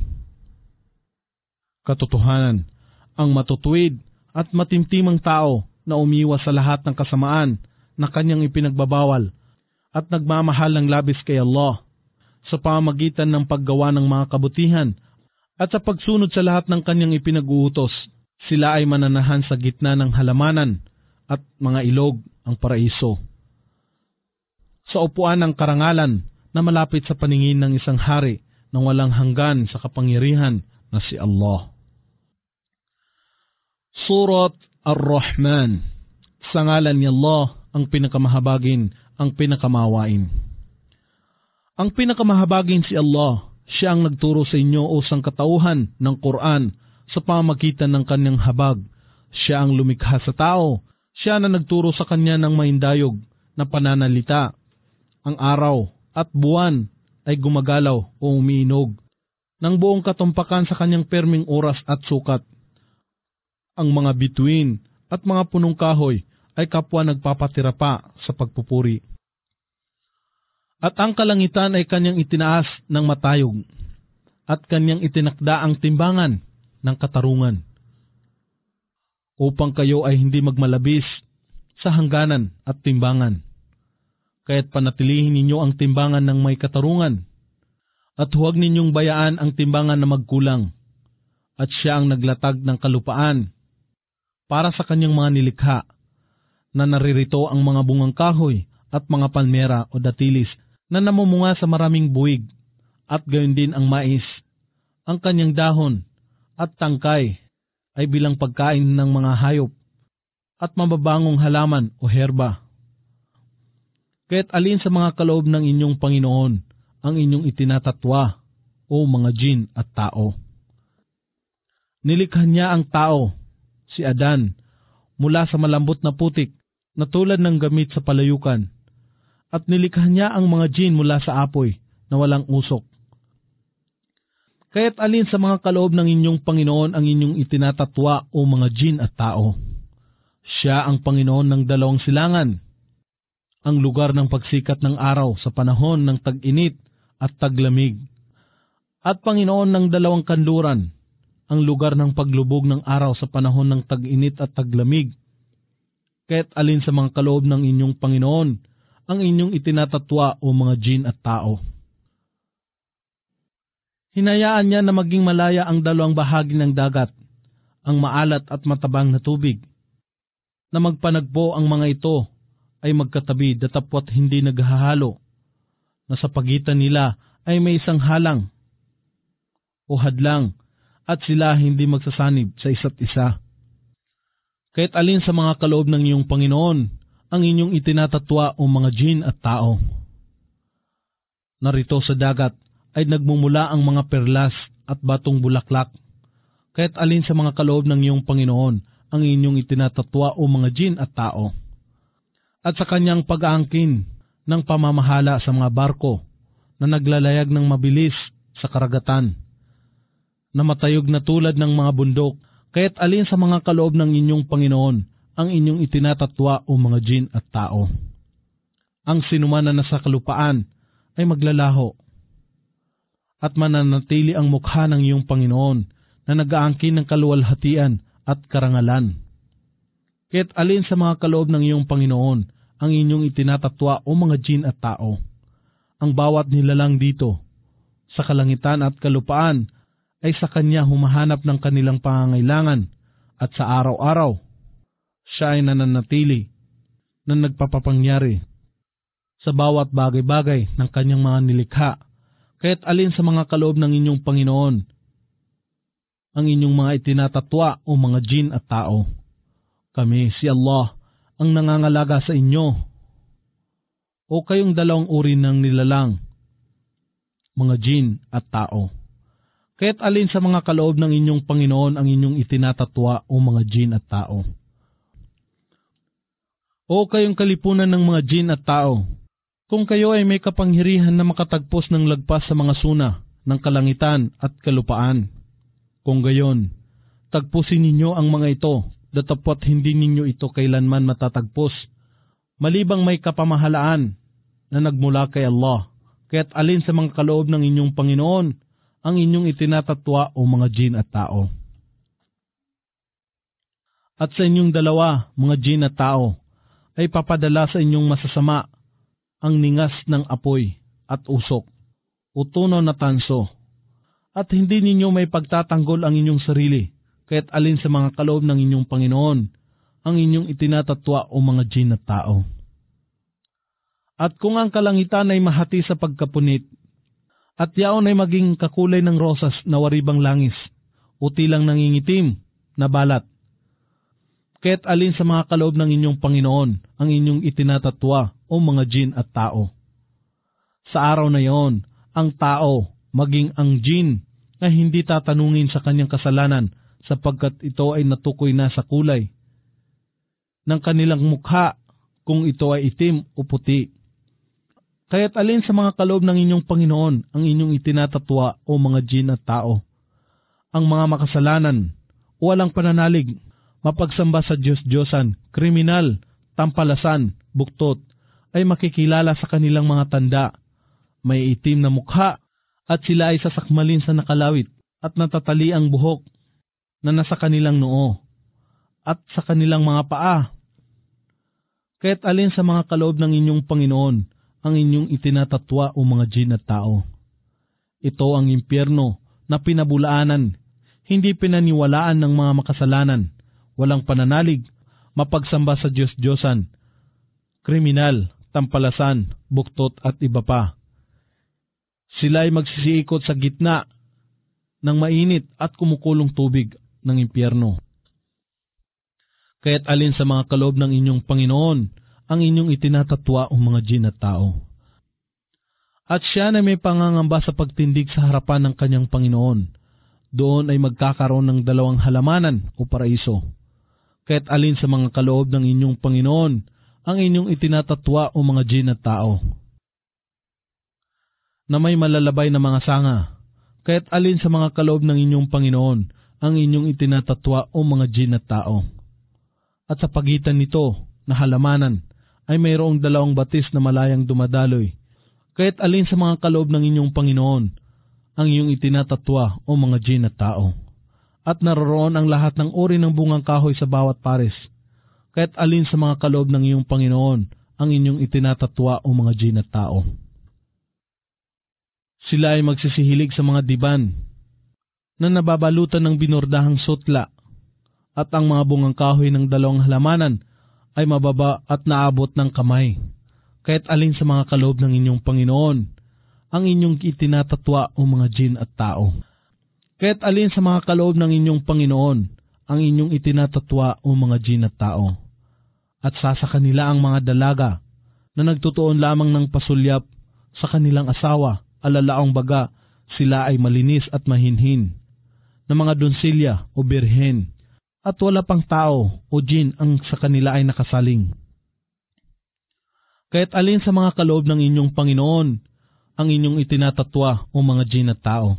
Katotohanan, ang matutuwid at matimtimang tao na umiwas sa lahat ng kasamaan na kanyang ipinagbabawal at nagmamahal ng labis kay Allah sa pamamagitan ng paggawa ng mga kabutihan at sa pagsunod sa lahat ng kanyang ipinag-uutos, sila ay mananahan sa gitna ng halamanan at mga ilog ang paraiso. Sa upuan ng karangalan na malapit sa paningin ng isang hari na walang hanggan sa kapangyarihan na si Allah. Surat Ar-Rahman. Sa ngalan ni Allah, ang pinakamahabagin, ang pinakamawain. Ang pinakamahabagin si Allah, siya ang nagturo sa inyo o sangkatauhan ng Quran sa pamamagitan ng kanyang habag. Siya ang lumikha sa tao, siya na nagturo sa kanya ng maindayog na pananalita. Ang araw at buwan ay gumagalaw o umiinog ng buong katumpakan sa kanyang perming oras at sukat. Ang mga bituin at mga punong kahoy ay kapwa nagpapatira pa sa pagpupuri. At ang kalangitan ay kanyang itinaas ng matayog at kanyang itinakda ang timbangan ng katarungan upang kayo ay hindi magmalabis sa hangganan at timbangan. Kaya't panatilihin ninyo ang timbangan ng may katarungan at huwag ninyong bayaan ang timbangan na magkulang. At siya ang naglatag ng kalupaan para sa kanyang mga nilikha, na naririto ang mga bungang kahoy at mga palmera o datilis na namumunga sa maraming buwig, at gayon din ang mais, ang kanyang dahon at tangkay ay bilang pagkain ng mga hayop at mababangong halaman o herba. Kaya't alin sa mga kaloob ng inyong Panginoon ang inyong itinatatwa o mga jin at tao. Nilikha niya ang tao, si Adan, mula sa malambot na putik na tulad ng gamit sa palayukan, at nilikha niya ang mga jin mula sa apoy na walang usok. Kaya't alin sa mga kaloob ng inyong Panginoon ang inyong itinatatwa o mga jin at tao. Siya ang Panginoon ng dalawang silangan, ang lugar ng pagsikat ng araw sa panahon ng tag-init at taglamig, at Panginoon ng dalawang kanluran, ang lugar ng paglubog ng araw sa panahon ng tag-init at taglamig. Kaya't alin sa mga kaloob ng inyong Panginoon ang inyong itinatatwa o mga jin at tao. Hinayaan niya na maging malaya ang dalawang bahagi ng dagat, ang maalat at matabang na tubig, na magpanagpo ang mga ito ay magkatabi datapwat hindi naghahalo, na sa pagitan nila ay may isang halang o hadlang at sila hindi magsasanib sa isa't isa. Kahit alin sa mga kaloob ng iyong Panginoon ang inyong itinatatwa o mga jin at tao. Narito sa dagat ay nagmumula ang mga perlas at batong bulaklak, Kahit alin sa mga kaloob ng iyong Panginoon ang inyong itinatatwa o mga jin at tao. At sa kanyang pag-aangkin ng pamamahala sa mga barko na naglalayag ng mabilis sa karagatan, na matayog na tulad ng mga bundok, kahit alin sa mga kaloob ng inyong Panginoon ang inyong itinatatwa o mga jin at tao. Ang sinuman na nasa kalupaan ay maglalaho at mananatili ang mukha ng iyong Panginoon na nag-aangkin ng kaluwalhatian at karangalan. Kahit alin sa mga kaloob ng iyong Panginoon ang inyong itinatatwa o mga jin at tao. Ang bawat nilalang dito sa kalangitan at kalupaan ay sa Kanya humahanap ng kanilang pangangailangan at sa araw-araw siya ay nananatili na nagpapapangyari sa bawat bagay-bagay ng Kanyang mga nilikha. Kahit alin sa mga kaloob ng inyong Panginoon ang inyong mga itinatatwa o mga jin at tao. Kami, si Allah, ang nangangalaga sa inyo. O kayong dalawang uri ng nilalang, mga jin at tao. Kahit alin sa mga kaloob ng inyong Panginoon ang inyong itinatatwa o mga jin at tao. O kayong kalipunan ng mga jin at tao, kung kayo ay may kapangyarihan na makatagpos ng lagpas sa mga suna ng kalangitan at kalupaan, kung gayon, tagpusin ninyo ang mga ito, datapwat hindi ninyo ito kailanman matatagpos, malibang may kapamahalaan na nagmula kay Allah. Kaya't alin sa mga kaloob ng inyong Panginoon ang inyong itinatatwa o mga jin at tao. At sa inyong dalawa, mga jin at tao, ay papadala sa inyong masasama ang ningas ng apoy at usok, o tunaw na tanso, at hindi ninyo may pagtatanggol ang inyong sarili, kaya't alin sa mga kaloob ng inyong Panginoon ang inyong itinatatwa o mga jin at tao. At kung ang kalangitan ay mahati sa pagkapunit, at yaon ay maging kakulay ng rosas na waribang langis, o tilang nangingitim na balat, kaya't alin sa mga kaloob ng inyong Panginoon ang inyong itinatatwa o mga jin at tao. Sa araw na iyon, ang tao, maging ang jin, na hindi tatanungin sa kanyang kasalanan sapagkat ito ay natukoy na sa kulay ng kanilang mukha kung ito ay itim o puti. Kaya't alin sa mga kaloob ng inyong Panginoon ang inyong itinatatwa o mga jin at tao. Ang mga makasalanan, walang pananalig, mapagsamba sa Diyos-Diyosan, kriminal, tampalasan, buktot, ay makikilala sa kanilang mga tanda. May itim na mukha at sila ay sasakmalin sa nakalawit at natatali ang buhok na nasa kanilang noo at sa kanilang mga paa. Kaya't alin sa mga kaloob ng inyong Panginoon ang inyong itinatatwa o mga jin at tao. Ito ang impyerno na pinabulaanan, hindi pinaniwalaan ng mga makasalanan, walang pananalig, mapagsamba sa Diyos-Diyosan, kriminal, tampalasan, buktot at iba pa. Sila ay magsisiikot sa gitna ng mainit at kumukulong tubig ng impyerno. Kaya't alin sa mga kaloob ng inyong Panginoon ang inyong itinatatwa o mga jin at tao. At siya na may pangangamba sa pagtindig sa harapan ng kanyang Panginoon, doon ay magkakaroon ng dalawang halamanan o paraiso. Kaya't alin sa mga kaloob ng inyong Panginoon ang inyong itinatatwa o mga jin at tao, na may malalabay na mga sanga, kaya't alin sa mga kaloob ng inyong Panginoon ang inyong itinatatwa o mga jin at tao. At sa pagitan nito na halamanan ay mayroong dalawang batis na malayang dumadaloy, kaya't alin sa mga kaloob ng inyong Panginoon ang iyong itinatatwa o mga jin at tao. At naroroon ang lahat ng uri ng bungang kahoy sa bawat pares, kaya't alin sa mga kaloob ng iyong Panginoon ang inyong itinatatwa o mga jin at tao. Sila ay magsisihilig sa mga diban na nababalutan ng binordahang sutla, at ang mga bungang kahoy ng dalawang halamanan ay mababa at naabot ng kamay. Kaya't alin sa mga kaloob ng inyong Panginoon ang inyong itinatatwa o mga jin at tao. Kaya't alin sa mga kaloob ng inyong Panginoon ang inyong itinatatwa o mga jin at tao. At sasaka nila ang mga dalaga na nagtutuon lamang ng pasulyap sa kanilang asawa, alalaong baga sila ay malinis at mahinhin. na mga donsilya o birhen, at wala pang tao o jin ang sa kanila ay nakasaling. Kaya't alin sa mga kaloob ng inyong Panginoon ang inyong itinatatwa o mga jin at tao,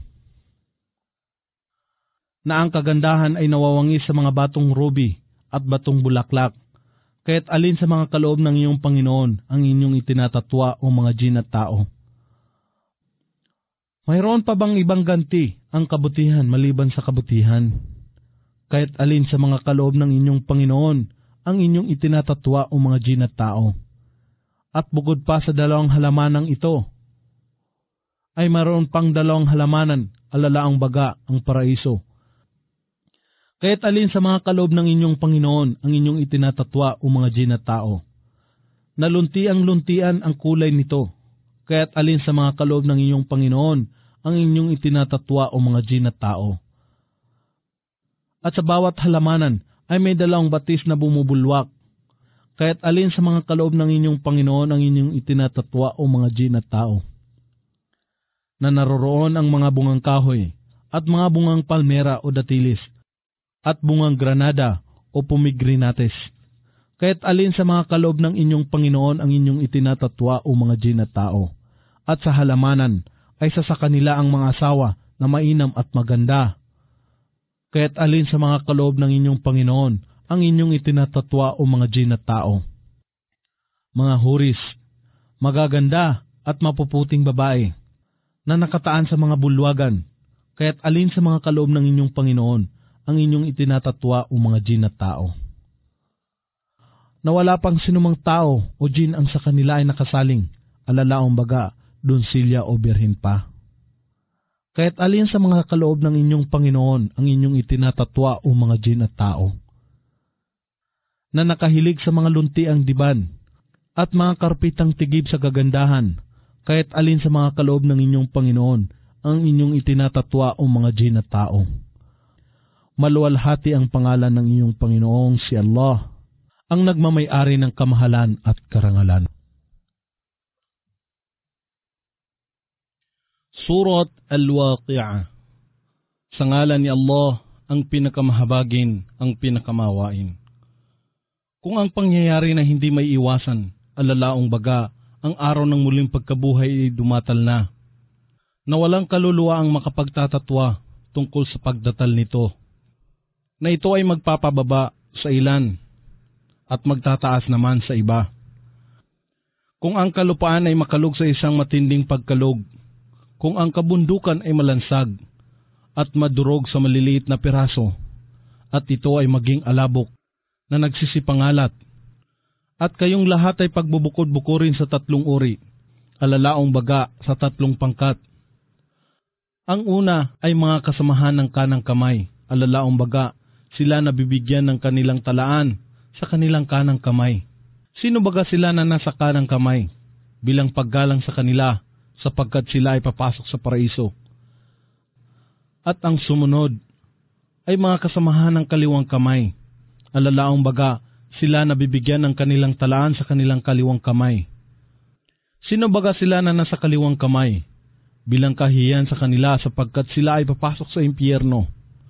na ang kagandahan ay nawawangis sa mga batong ruby at batong bulaklak. Kaya't alin sa mga kaloob ng iyong Panginoon ang inyong itinatatwa o mga jin at tao. Mayroon pa bang ibang ganti ang kabutihan maliban sa kabutihan? Kaya't alin sa mga kaloob ng inyong Panginoon ang inyong itinatatwa o mga jin at tao. At bukod pa sa dalawang halamanang ito, ay mayroon pang dalawang halamanan, alalaang baga, ang paraiso. Kaya't alin sa mga kaloob ng inyong Panginoon ang inyong itinatatwa o mga jin at tao. Naluntiang-luntian ang kulay nito. Kaya't alin sa mga kaloob ng inyong Panginoon ang inyong itinatatwa o mga jin at tao. At sa bawat halamanan ay may dalawang batis na bumubulwak. Kaya't alin sa mga kaloob ng inyong Panginoon ang inyong itinatatwa o mga jin at tao. Na naroroon ang mga bungang kahoy at mga bungang palmera o datilis at bungang granada o pomegranates. Kaya't alin sa mga kaloob ng inyong Panginoon ang inyong itinatatwa o mga jin at tao. At sa halamanan ay sa sa kanila ang mga asawa na mainam at maganda. Kaya't alin sa mga kaloob ng inyong Panginoon ang inyong itinatatwa o mga jin at tao. Mga huris, magaganda at mapuputing babae, na nakataan sa mga bulwagan. Kaya't alin sa mga kaloob ng inyong Panginoon ang inyong itinatatwa o mga jin at tao. Na wala pang sinumang tao o jin ang sa kanila ay nakasaling, alalaong baga, donsilya o birhen pa. Kaya't alin sa mga kaloob ng inyong Panginoon ang inyong itinatatwa o mga jin at tao. Na nakahilig sa mga luntiang diban at mga karpitang tigib sa kagandahan, kaya't alin sa mga kaloob ng inyong Panginoon ang inyong itinatatwa o mga jin at tao. Maluwalhati ang pangalan ng iyong Panginoong si Allah, ang nagmamay-ari ng kamahalan at karangalan. Surat Al-Waqi'ah. Sa ngalan ni Allah, ang pinakamahabagin, ang pinakamawain. Kung ang pangyayari na hindi may iwasan, alalaong baga, ang araw ng muling pagkabuhay ay dumatal na, na walang kaluluwa ang makapagtatatwa tungkol sa pagdatal nito, na ito ay magpapababa sa ilan at magtataas naman sa iba. Kung ang kalupaan ay makalog sa isang matinding pagkalog, kung ang kabundukan ay malansag at madurog sa maliliit na piraso, at ito ay maging alabok na nagsisipangalat, at kayong lahat ay pagbubukod-bukurin sa tatlong uri, alalaong baga sa tatlong pangkat. Ang una ay mga kasamahan ng kanang kamay, alalaong baga, sila na bibigyan ng kanilang talaan sa kanilang kanang kamay. Sino baga sila na nasa kanang kamay? Bilang paggalang sa kanila, sapagkat sila ay papasok sa paraiso. At ang sumunod ay mga kasamahan ng kaliwang kamay, alalaong baga, sila na bibigyan ng kanilang talaan sa kanilang kaliwang kamay. Sino baga sila na nasa kaliwang kamay? Bilang kahiyan sa kanila, sapagkat sila ay papasok sa impyerno.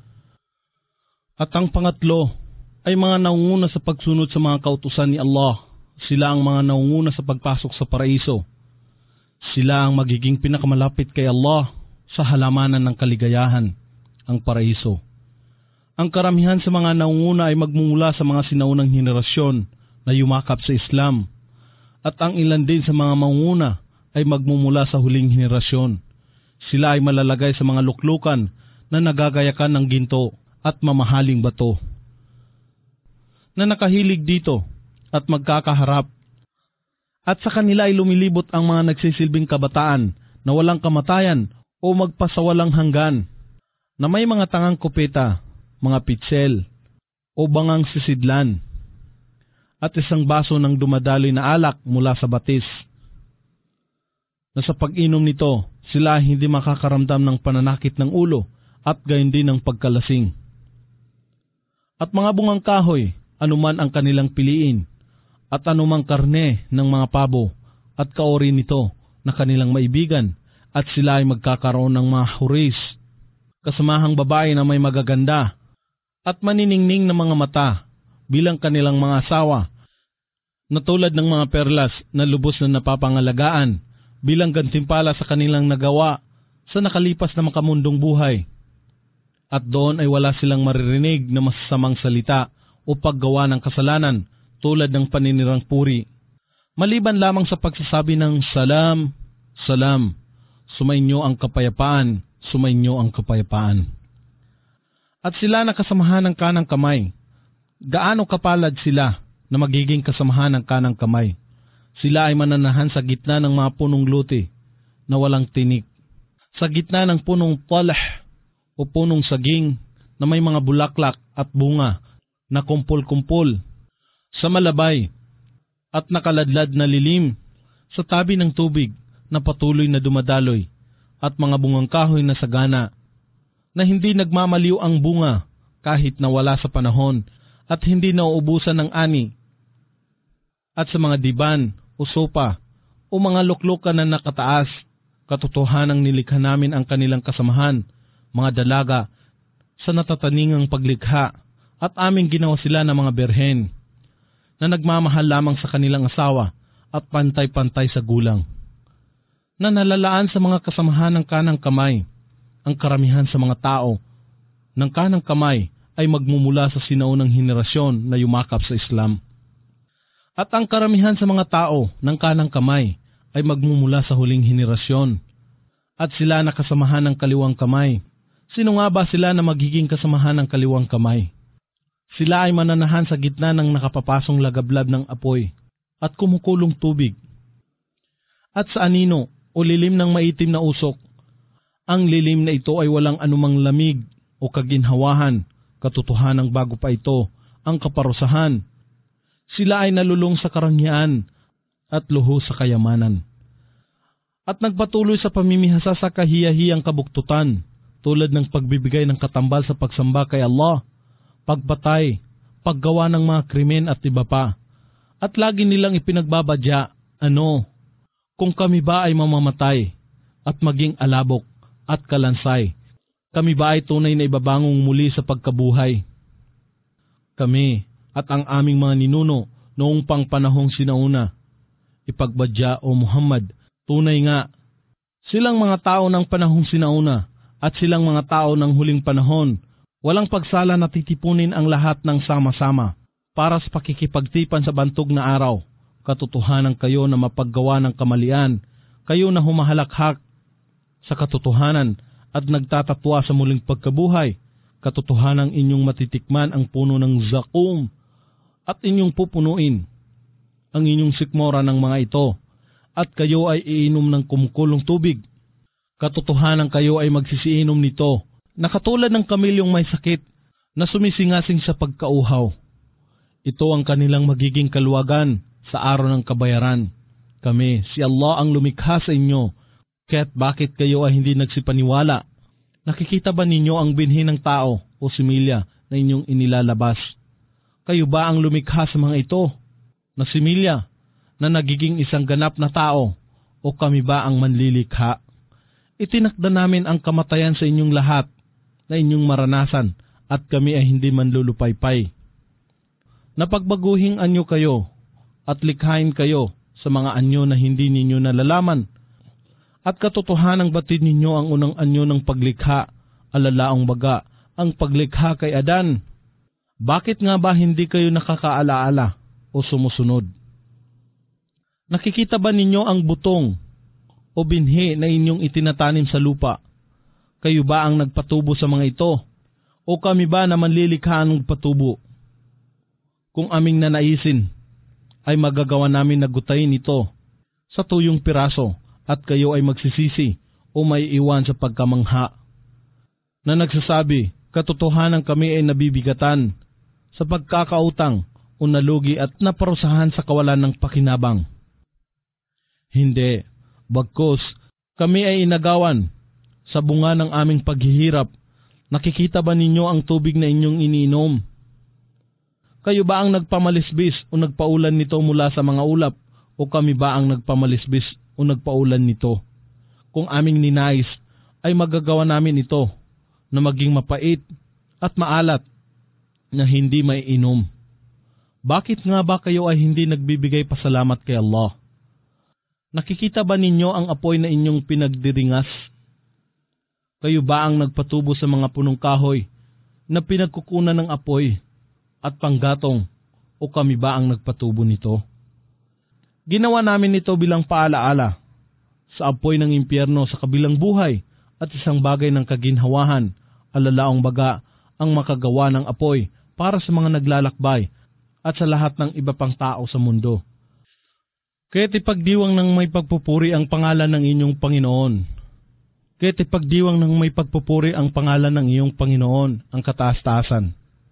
At ang pangatlo ay mga naunguna sa pagsunod sa mga kautusan ni Allah. Sila ang mga naunguna sa pagpasok sa paraiso. Sila ang magiging pinakamalapit kay Allah sa halamanan ng kaligayahan, ang paraiso. Ang karamihan sa mga naunguna ay magmumula sa mga sinaunang henerasyon na yumakap sa Islam. At ang ilan din sa mga maunguna ay magmumula sa huling henerasyon. Sila ay malalagay sa mga luklukan na nagagayakan ng ginto at mamahaling bato, na nakahilig dito at magkakaharap. At sa kanila ay lumilibot ang mga nagsisilbing kabataan na walang kamatayan o magpasawalang hanggan, na may mga tangang kopeta, mga pitsel, o bangang sisidlan, at isang baso ng dumadaloy na alak mula sa batis, na sa pag-inom nito, sila hindi makakaramdam ng pananakit ng ulo at gayon din ng pagkalasing. At mga bungang kahoy, anuman ang kanilang piliin, at anumang karne ng mga pabo, at kaori nito na kanilang maibigan, at sila ay magkakaroon ng mga huris, kasamahang babae na may magaganda at maniningning na mga mata bilang kanilang mga asawa, na tulad ng mga perlas na lubos na napapangalagaan bilang gantimpala sa kanilang nagawa sa nakalipas na makamundong buhay. At doon ay wala silang maririnig na masasamang salita o paggawa ng kasalanan tulad ng paninirang puri, maliban lamang sa pagsasabi ng salam, salam, sumainyo ang kapayapaan, sumainyo ang kapayapaan. At sila na kasamahan ng kanang kamay, gaano kapalad sila na magiging kasamahan ng kanang kamay. Sila ay mananahan sa gitna ng mga punong luti na walang tinik, sa gitna ng punong talah o punong saging na may mga bulaklak at bunga na kumpul-kumpul, sa malabay at nakaladlad na lilim, sa tabi ng tubig na patuloy na dumadaloy, at mga bungang kahoy na sagana, na hindi nagmamaliw ang bunga kahit na wala sa panahon at hindi nauubusan ng ani, at sa mga diban o sopa o mga luklukan na nakataas, katotohanang nilikha namin ang kanilang kasamahan, mga dalaga, sa natataningang paglikha, at aming ginawa sila ng mga berhen, na nagmamahal lamang sa kanilang asawa at pantay-pantay sa gulang, na nalalaan sa mga kasamahan ng kanang kamay. Ang karamihan sa mga tao ng kanang kamay ay magmumula sa sinaunang henerasyon na yumakap sa Islam. At ang karamihan sa mga tao ng kanang kamay ay magmumula sa huling henerasyon. At sila na kasamahan ng kaliwang kamay. Sino nga ba sila na magiging kasamahan ng kaliwang kamay? Sila ay mananahan sa gitna ng nakapapasong lagablab ng apoy at kumukulong tubig. At sa anino o lilim ng maitim na usok, ang lilim na ito ay walang anumang lamig o kaginhawahan, katotohanang bago pa ito ang kaparusahan. Sila ay nalulong sa karangyaan at luho sa kayamanan, at nagpatuloy sa pamimihasa sa kahiyahiyang kabuktutan, tulad ng pagbibigay ng katambal sa pagsamba kay Allah, pagpatay, paggawa ng mga krimen at iba pa. At lagi nilang ipinagbabadya, ano, kung kami ba ay mamamatay at maging alabok at kalansay, kami ba ay tunay na ibabangong muli sa pagkabuhay? Kami at ang aming mga ninuno noong pang panahong sinauna, ipagbadya o Muhammad, tunay nga, silang mga tao ng panahong sinauna at silang mga tao ng huling panahon, walang pagsala na titipunin ang lahat ng sama-sama para sa pakikipagtipan sa bantog na araw. Katotohanan kayo na mapaggawa ng kamalian, kayo na humahalakhak sa katotohanan at nagtatatwa sa muling pagkabuhay. Katotohanang inyong matitikman ang puno ng zakum at inyong pupunuin ang inyong sikmora ng mga ito, at kayo ay iinom ng kumukulong tubig. Katotohanan kayo ay magsisiinom nito, na katulad ng kamilyong may sakit na sumisingasing sa pagkauhaw. Ito ang kanilang magiging kaluwagan sa araw ng kabayaran. Kami, si Allah ang lumikha sa inyo, kaya't bakit kayo ay hindi nagsipaniwala? Nakikita ba ninyo ang binhi ng tao o similya na inyong inilalabas? Kayo ba ang lumikha sa mga ito na similya na nagiging isang ganap na tao, o kami ba ang manlilikha? Itinakda namin ang kamatayan sa inyong lahat na inyong maranasan, at kami ay hindi manlulupaypay. Napagbaguhing anyo kayo at likhain kayo sa mga anyo na hindi ninyo nalalaman, at katotohanang batid ninyo ang unang anyo ng paglikha, alalaong baga ang paglikha kay Adan. Bakit nga ba hindi kayo nakakaalaala o sumusunod? Nakikita ba ninyo ang butong o binhi na inyong itinatanim sa lupa? Kayo ba ang nagpatubo sa mga ito, o kami ba na manlilikha ang nagpatubo? Kung aming nanaisin, ay magagawa namin na gutayin ito sa tuyong piraso, at kayo ay magsisisi o may iwan sa pagkamangha, na nagsasabi, katotohanan kami ay nabibigatan sa pagkakautang o nalugi at naparusahan sa kawalan ng pakinabang. Hindi, bagkus kami ay inagawan sa bunga ng aming paghihirap. Nakikita ba ninyo ang tubig na inyong iniinom? Kayo ba ang nagpamalisbis o nagpaulan nito mula sa mga ulap, o kami ba ang nagpamalisbis o nagpaulan nito? Kung aming ninais, ay magagawa namin ito na maging mapait at maalat na hindi maiinom. Bakit nga ba kayo ay hindi nagbibigay pasalamat kay Allah? Nakikita ba ninyo ang apoy na inyong pinagdiringas? Kayo ba ang nagpatubo sa mga punong kahoy na pinagkukunan ng apoy at panggatong, o kami ba ang nagpatubo nito? Ginawa namin ito bilang paalaala sa apoy ng impyerno sa kabilang buhay at isang bagay ng kaginhawahan, alalaong baga ang makagawa ng apoy para sa mga naglalakbay at sa lahat ng iba pang tao sa mundo. Kaya't ipagdiwang ng may pagpupuri ang pangalan ng inyong Panginoon. Kaya't ipagdiwang ng may pagpupuri ang pangalan ng iyong Panginoon, ang kataas-taasan.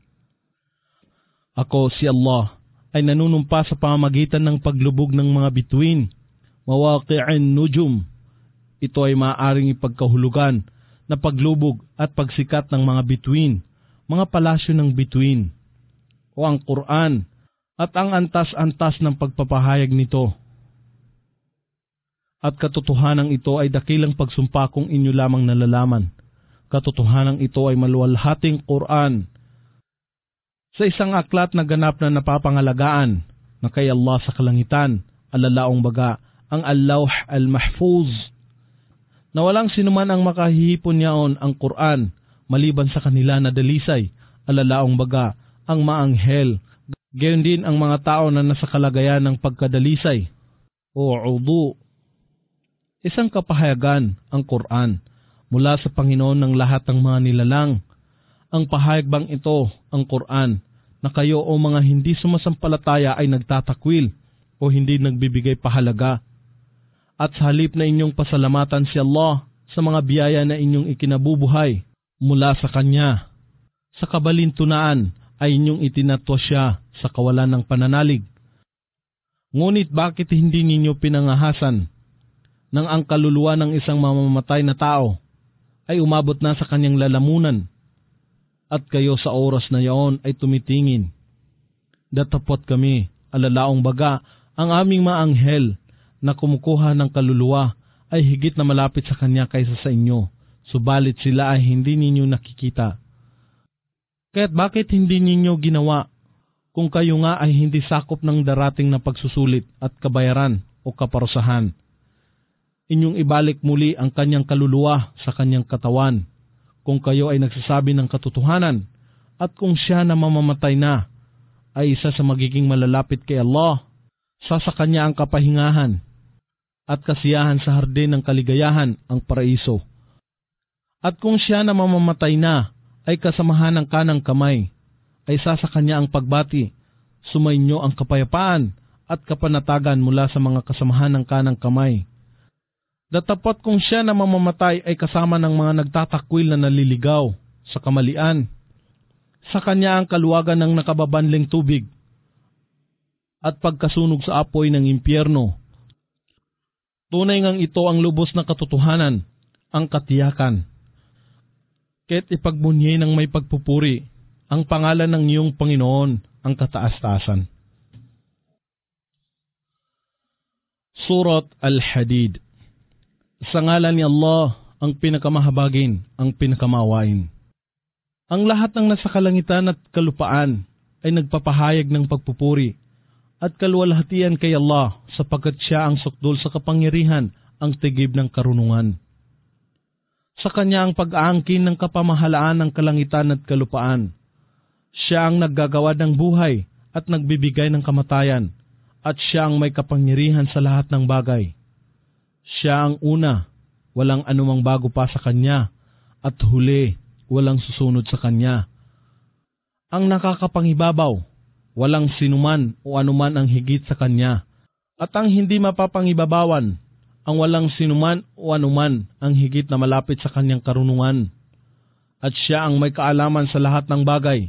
Ako, si Allah, ay nanunumpa sa pamamagitan ng paglubog ng mga bituin, mawaqi'in nujum. Ito ay maaaring ipagkahulugan na paglubog at pagsikat ng mga bituin, mga palasyo ng bituin, o ang Quran, at ang antas-antas ng pagpapahayag nito. At katotohanan ito ay dakilang pagsumpa kung inyo lamang nalalaman. Katotohanan ito ay maluwalhating Quran, sa isang aklat na ganap na napapangalagaan na kay Allah sa kalangitan, alalaong baga ang Al-Lawh Al-Mahfuz, na walang sinuman ang makahihipon niyaon ang Quran maliban sa kanila na dalisay, alalaong baga ang maanghel, gayon din ang mga tao na nasa kalagayan ng pagkadalisay o udu. Isang kapahayagan ang Quran mula sa Panginoon ng lahat ng mga nilalang. Ang pahayag bang ito, ang Quran, na kayo o mga hindi sumasampalataya ay nagtatakwil o hindi nagbibigay pahalaga? At sa halip na inyong pasalamatan si Allah sa mga biyaya na inyong ikinabubuhay mula sa Kanya, sa kabalintunaan ay inyong itinatwa siya sa kawalan ng pananalig. Ngunit bakit hindi ninyo pinangahasan nang ang kaluluwa ng isang mamamatay na tao ay umabot na sa kanyang lalamunan? At kayo sa oras na yaon ay tumitingin. Datapot kami, alalaong baga, ang aming maanghel na kumukuha ng kaluluwa ay higit na malapit sa kanya kaysa sa inyo, subalit sila ay hindi ninyo nakikita. Kaya't bakit hindi ninyo ginawa kung kayo nga ay hindi sakop ng darating na pagsusulit at kabayaran o kaparusahan? Inyong ibalik muli ang kanyang kaluluwa sa kanyang katawan, kung kayo ay nagsasabi ng katotohanan, at kung siya na mamamatay na ay isa sa magiging malalapit kay Allah, sa sa kanya ang kapahingahan at kasiyahan sa hardin ng kaligayahan, ang paraiso. At kung siya na mamamatay na ay kasamahan ng kanang kamay, ay sa sa kanya ang pagbati, sumainyo ang kapayapaan at kapanatagan mula sa mga kasamahan ng kanang kamay. Datapot kung siya na mamamatay ay kasama ng mga nagtatakwil na naliligaw sa kamalian, sa kanya ang kaluwagan ng nakababanling tubig at pagkasunog sa apoy ng impyerno. Tunay ngang ito ang lubos na katotohanan, ang katiyakan. Kaya't ipagbunyi ng may pagpupuri ang pangalan ng iyong Panginoon, ang kataas-taasan. Surat Al-Hadid. Sa ngalan ni Allah, ang pinakamahabagin, ang pinakamawain. Ang lahat ng nasa kalangitan at kalupaan ay nagpapahayag ng pagpupuri at kaluwalhatian kay Allah, sapagkat siya ang sukdol sa kapangyarihan, ang tigib ng karunungan. Sa kanya ang pag-aangkin ng kapamahalaan ng kalangitan at kalupaan. Siya ang naggagawa ng buhay at nagbibigay ng kamatayan, at siya ang may kapangyarihan sa lahat ng bagay. Siya ang una, walang anumang bago pa sa kanya, at huli, walang susunod sa kanya. Ang nakakapangibabaw, walang sinuman o anuman ang higit sa kanya, at ang hindi mapapangibabawan, ang walang sinuman o anuman ang higit na malapit sa kanyang karunungan. At siya ang may kaalaman sa lahat ng bagay.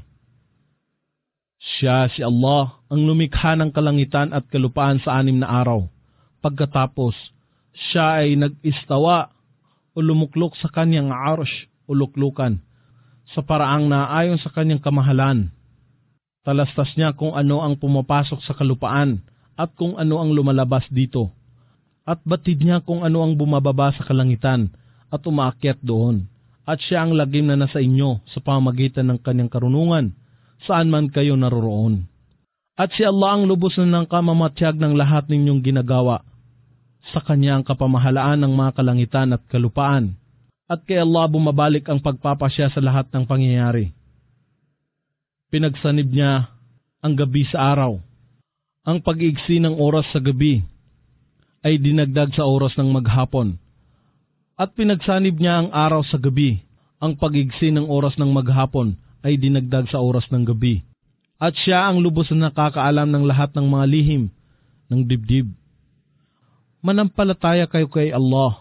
Siya si Allah ang lumikha ng kalangitan at kalupaan sa anim na araw. Pagkatapos, siya ay nag-istawa o lumuklok sa kanyang arsh o luklukan sa paraang naayon sa kanyang kamahalan. Talastas niya kung ano ang pumapasok sa kalupaan at kung ano ang lumalabas dito. At batid niya kung ano ang bumababa sa kalangitan at umaakyat doon. at siya ang lagim na nasa inyo sa pamamagitan ng kanyang karunungan, saan man kayo naroroon. At si Allah ang lubos na ng kamamatyag ng lahat ninyong ginagawa. Sa kanya ang kapamahalaan ng mga kalangitan at kalupaan, at kay Allah bumabalik ang pagpapasya sa lahat ng pangyayari. Pinagsanib niya ang gabi sa araw. Ang pag-iigsi ng oras sa gabi ay dinagdag sa oras ng maghapon. At pinagsanib niya ang araw sa gabi. Ang pag-iigsi ng oras ng maghapon ay dinagdag sa oras ng gabi. At siya ang lubos na nakakaalam ng lahat ng mga lihim ng dibdib. Manampalataya kayo kay Allah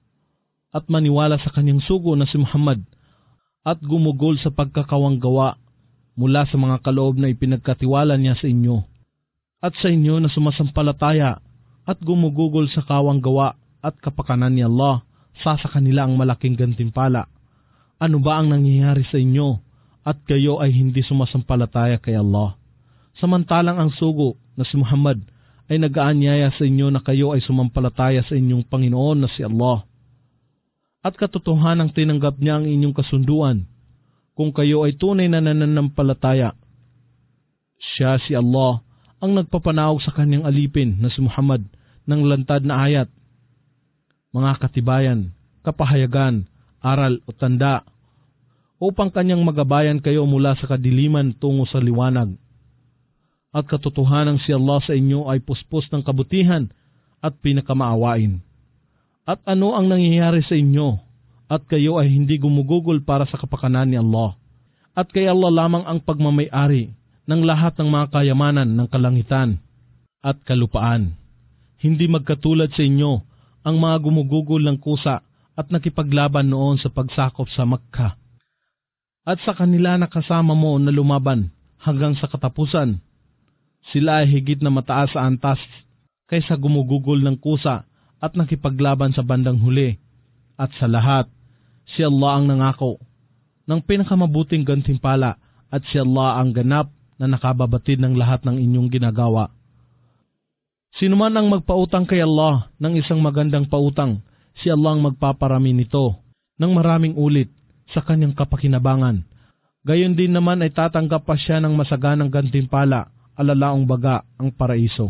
at maniwala sa kanyang sugo na si Muhammad at gumugol sa pagkakawang gawa mula sa mga kaloob na ipinagkatiwala niya sa inyo. At sa inyo na sumasampalataya at gumugugol sa kawang gawa at kapakanan ni Allah, sa sa kanila ang malaking gantimpala. Ano ba ang nangyayari sa inyo at kayo ay hindi sumasampalataya kay Allah? Samantalang ang sugo na si Muhammad ay nag-aanyaya sa inyo na kayo ay sumampalataya sa inyong Panginoon na si Allah. At katotohanang tinanggap niya ang inyong kasunduan kung kayo ay tunay na nananampalataya. Siya si Allah ang nagpapanawag sa kanyang alipin na si Muhammad ng lantad na ayat, mga katibayan, kapahayagan, aral o tanda, upang kanyang magabayan kayo mula sa kadiliman tungo sa liwanag. At katotohanang si Allah sa inyo ay puspos ng kabutihan at pinakamaawain. At ano ang nangyayari sa inyo at kayo ay hindi gumugugol para sa kapakanan ni Allah? At kay Allah lamang ang pagmamay-ari ng lahat ng mga kayamanan ng kalangitan at kalupaan. Hindi magkatulad sa inyo ang mga gumugugol ng kusa at nakipaglaban noon sa pagsakop sa Makkah. At sa kanila nakasama mo na lumaban hanggang sa katapusan, sila ay higit na mataas sa antas kaysa gumugugol ng kusa at nakipaglaban sa bandang huli. At sa lahat, si Allah ang nangako ng pinakamabuting gantimpala at si Allah ang ganap na nakababatid ng lahat ng inyong ginagawa. Sino man ang magpautang kay Allah ng isang magandang pautang, si Allah ang magpaparami nito ng maraming ulit sa kanyang kapakinabangan. Gayon din naman ay tatanggap pa siya ng masaganang gantimpala, alalaong baga ang paraiso.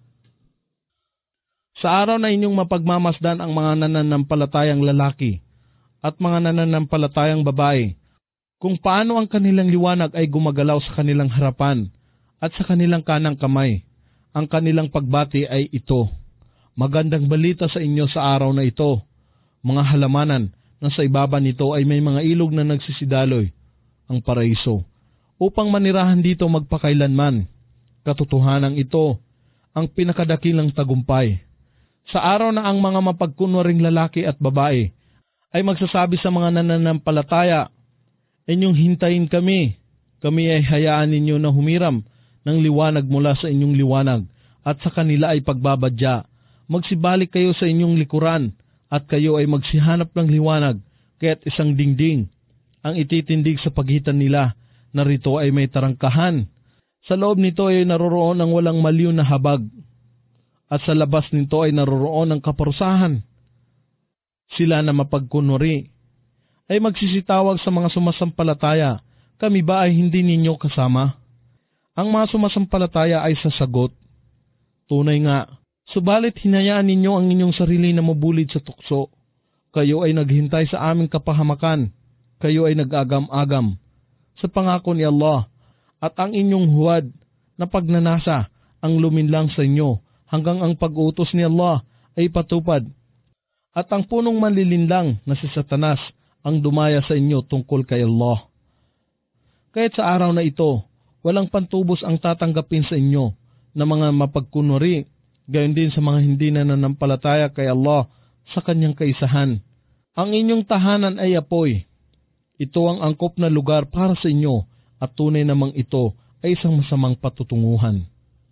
Sa araw na inyong mapagmamasdan ang mga nananampalatayang lalaki at mga nananampalatayang babae, kung paano ang kanilang liwanag ay gumagalaw sa kanilang harapan at sa kanilang kanang kamay, ang kanilang pagbati ay ito: magandang balita sa inyo sa araw na ito, mga halamanan na sa ibaba nito ay may mga ilog na nagsisidaloy, ang paraiso, upang manirahan dito magpakailanman. Katotohanan ito ang pinakadakilang tagumpay. Sa araw na ang mga mapagkunwaring lalaki at babae ay magsasabi sa mga nananampalataya, inyong hintayin kami, kami ay hayaan ninyo na humiram ng liwanag mula sa inyong liwanag at sa kanila ay pagbabadya. Magsibalik kayo sa inyong likuran at kayo ay magsihanap ng liwanag, kaya't isang dingding ang ititindig sa pagitan nila, na rito ay may tarangkahan. Sa loob nito ay naroroon ang walang maliw na habag, at sa labas nito ay naroroon ang kaparusahan. Sila na mapagkunwari ay magsisitawag sa mga sumasampalataya, kami ba ay hindi ninyo kasama? Ang mga sumasampalataya ay sasagot, tunay nga, subalit hinayaan ninyo ang inyong sarili na mabulid sa tukso. Kayo ay naghintay sa aming kapahamakan, kayo ay nag-agam-agam sa pangako ni Allah, at ang inyong huwad na pagnanasa ang luminlang sa inyo hanggang ang pag-utos ni Allah ay patupad. At ang punong manlilinlang na si Satanas ang dumaya sa inyo tungkol kay Allah. Kahit sa araw na ito, walang pantubos ang tatanggapin sa inyo na mga mapagkunwari, gayon din sa mga hindi na nanampalataya kay Allah sa kanyang kaisahan. Ang inyong tahanan ay apoy. Ito ang angkop na lugar para sa inyo, at tunay namang ito ay isang masamang patutunguhan.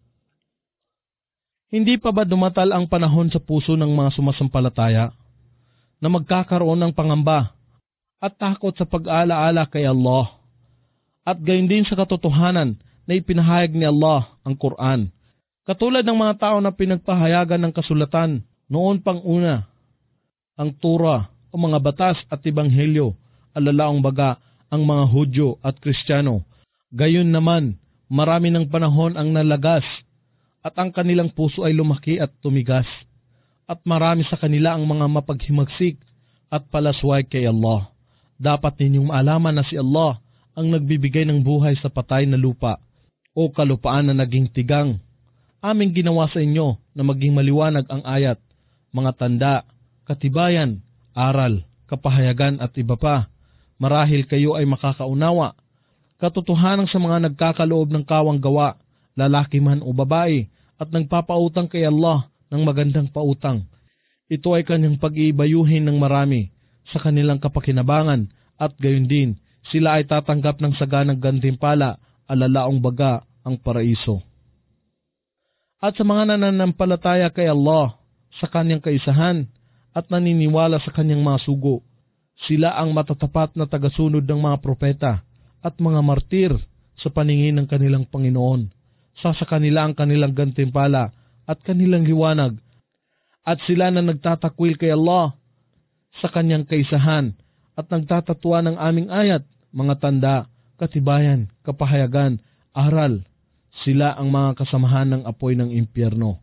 Hindi pa ba dumatal ang panahon sa puso ng mga sumasampalataya na magkakaroon ng pangamba at takot sa pag-alaala kay Allah? At gayon din sa katotohanan na ipinahayag ni Allah ang Quran. Katulad ng mga tao na pinagpahayagan ng kasulatan noon pang una, ang Torah o mga batas at ebanghelyo alalaong baga ang mga Hudyo at Kristiyano. Gayon naman, marami ng panahon ang nalagas at ang kanilang puso ay lumaki at tumigas. At marami sa kanila ang mga mapaghimagsik at palasway kay Allah. Dapat ninyong maalaman na si Allah ang nagbibigay ng buhay sa patay na lupa o kalupaan na naging tigang. Aming ginawa sa inyo na maging maliwanag ang ayat, mga tanda, katibayan, aral, kapahayagan at iba pa. Marahil kayo ay makakaunawa. Katotohanan sa mga nagkakaloob ng kawang gawa, lalaki man o babae, at nagpapautang kay Allah ng magandang pautang. Ito ay kanyang pag-iibayuhin ng marami sa kanilang kapakinabangan at gayon din sila ay tatanggap ng saganang gantimpala, alalaong baga ang paraiso. At sa mga nananampalataya kay Allah sa kanyang kaisahan at naniniwala sa kanyang mga sugo, sila ang matatapat na tagasunod ng mga propeta at mga martir sa paningin ng kanilang Panginoon. Sa sa kanila ang kanilang gantimpala at kanilang liwanag, at sila na nagtatakwil kay Allah sa kanyang kaisahan at nagtatatwa ng aming ayat, mga tanda, katibayan, kapahayagan, aral, sila ang mga kasamahan ng apoy ng impyerno.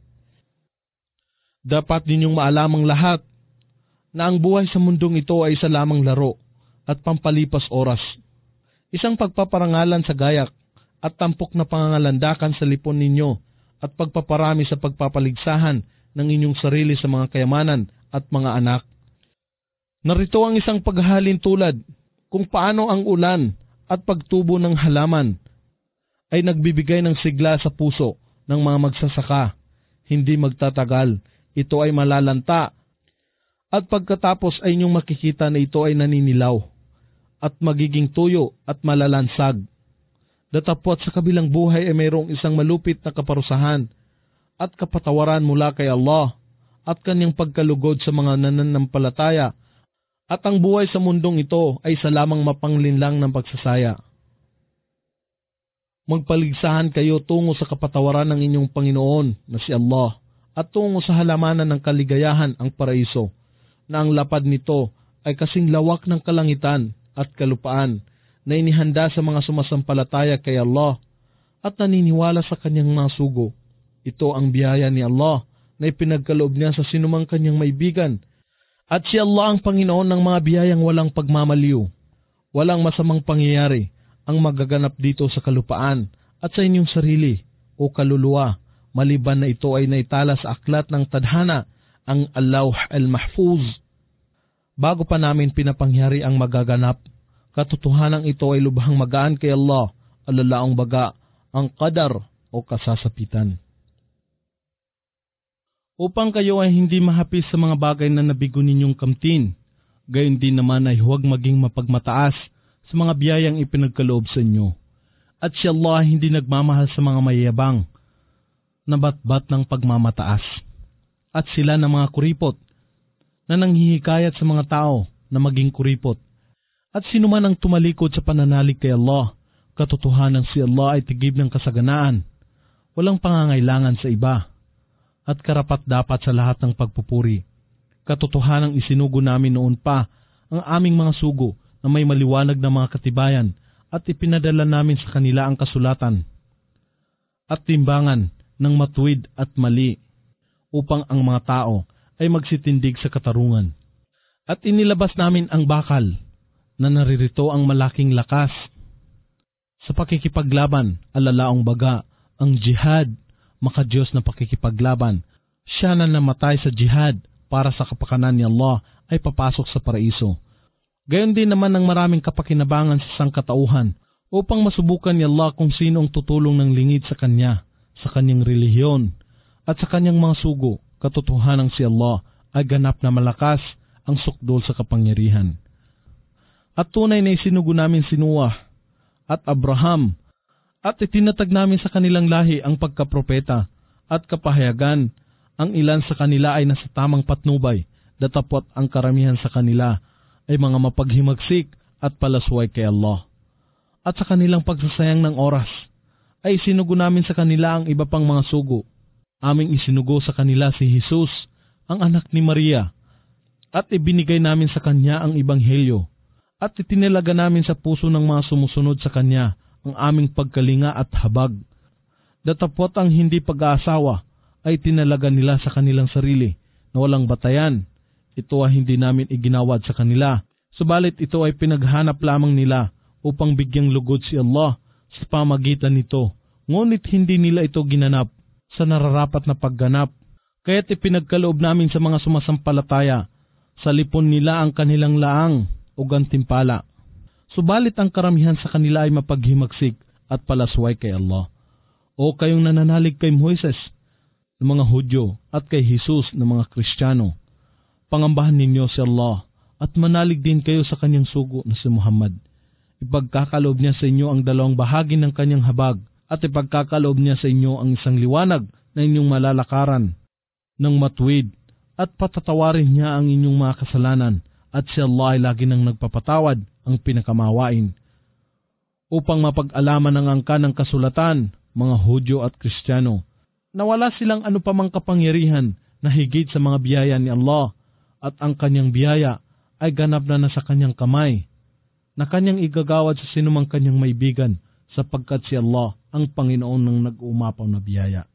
Dapat ninyong maalamang lahat na ang buhay sa mundong ito ay isa lamang laro at pampalipas oras. Isang pagpaparangalan sa gayak at tampok na pangangalandakan sa lipon ninyo at pagpaparami sa pagpapaligsahan ng inyong sarili sa mga kayamanan at mga anak. Narito ang isang paghahalin tulad kung paano ang ulan at pagtubo ng halaman ay nagbibigay ng sigla sa puso ng mga magsasaka. Hindi magtatagal, ito ay malalanta at pagkatapos ay inyong makikita na ito ay naninilaw at magiging tuyo at malalansag. Datapot sa kabilang buhay ay mayroong isang malupit na kaparusahan at kapatawaran mula kay Allah at kanyang pagkalugod sa mga nananampalataya, at ang buhay sa mundong ito ay sa lamang mapanglinlang ng pagsasaya. Magpaligsahan kayo tungo sa kapatawaran ng inyong Panginoon na si Allah at tungo sa halamanan ng kaligayahan ang paraiso, na ang lapad nito ay kasing lawak ng kalangitan at kalupaan na inihanda sa mga sumasampalataya kay Allah at naniniwala sa kanyang mga sugo. Ito ang biyaya ni Allah na ipinagkaloob niya sa sinumang kanyang maibigan, at si Allah ang Panginoon ng mga biyayang walang pagmamaliw. Walang masamang pangyayari ang magaganap dito sa kalupaan at sa inyong sarili o kaluluwa, maliban na ito ay naitala sa aklat ng tadhana, ang Al-Lawh al-Mahfuz. Bago pa namin pinapangyari ang magaganap, katotohanan ito ay lubhang magaan kay Allah, alalaong baga ang qadar o kasasapitan. Upang kayo ay hindi mahapis sa mga bagay na nabigo ninyong kamtin, gayon din naman ay huwag maging mapagmataas sa mga biyayang ipinagkaloob sa inyo. At si Allah hindi nagmamahal sa mga mayayabang na batbat ng pagmamataas, at sila na mga kuripot na nanghihikayat sa mga tao na maging kuripot. At sino man ang tumalikod sa pananalig kay Allah, katotohanan si Allah ay tigib ng kasaganaan, walang pangangailangan sa iba, at karapat dapat sa lahat ng pagpupuri. Katotohanang isinugo namin noon pa ang aming mga sugo na may maliwanag na mga katibayan, at ipinadala namin sa kanila ang kasulatan at timbangan ng matuwid at mali, upang ang mga tao ay magsitindig sa katarungan. At inilabas namin ang bakal na naririto ang malaking lakas sa pakikipaglaban, alalaong baga ang jihad, makadiyos na pakikipaglaban. Siya na namatay sa jihad para sa kapakanan ni Allah ay papasok sa paraiso. Gayon din naman ang maraming kapakinabangan sa sangkatauhan upang masubukan ni Allah kung sino ang tutulong ng lingid sa kanya, sa kanyang relihiyon, at sa kanyang mga sugo. Katotohanang si Allah ay ganap na malakas ang sukdol sa kapangyarihan. At tunay na isinugo namin si Noah at Abraham, at itinatag namin sa kanilang lahi ang pagkapropeta at kapahayagan. Ang ilan sa kanila ay nasa tamang patnubay, datapot ang karamihan sa kanila ay mga mapaghimagsik at palasway kay Allah. At sa kanilang pagsasayang ng oras, ay isinugo namin sa kanila ang iba pang mga sugo. Aming isinugo sa kanila si Jesus, ang anak ni Maria, at ibinigay namin sa kanya ang ebanghelyo, at itinalaga namin sa puso ng mga sumusunod sa Kanya ang aming pagkalinga at habag. Datapot ang hindi pag-aasawa ay tinalaga nila sa kanilang sarili na walang batayan. Ito ay hindi namin iginawad sa kanila, subalit ito ay pinaghanap lamang nila upang bigyang lugod si Allah sa pamagitan nito. Ngunit hindi nila ito ginanap sa nararapat na pagganap. Kaya't ipinagkaloob namin sa mga sumasampalataya sa lipon nila ang kanilang laang o gantimpala. Subalit ang karamihan sa kanila ay mapaghimagsik at palasway kay Allah. O kayong nananalig kay Moises ng mga Hudyo at kay Jesus ng mga Kristiyano, pangambahan ninyo si Allah at manalig din kayo sa kanyang sugo na si Muhammad. Ipagkakaloob niya sa inyo ang dalawang bahagi ng kanyang habag at ipagkakaloob niya sa inyo ang isang liwanag na inyong malalakaran ng matuwid at patatawarin niya ang inyong mga kasalanan at si Allah ay lagi nang nagpapatawad ang pinakamawain. Upang mapag-alaman ang angka ng kasulatan, mga Hudyo at Kristiyano, na wala silang ano pamang kapangyarihan na higit sa mga biyaya ni Allah at ang kanyang biyaya ay ganap na nasa kanyang kamay, na kanyang igagawad sa sinumang kanyang maibigan sapagkat si Allah ang Panginoon ng nag-uumapaw na biyaya.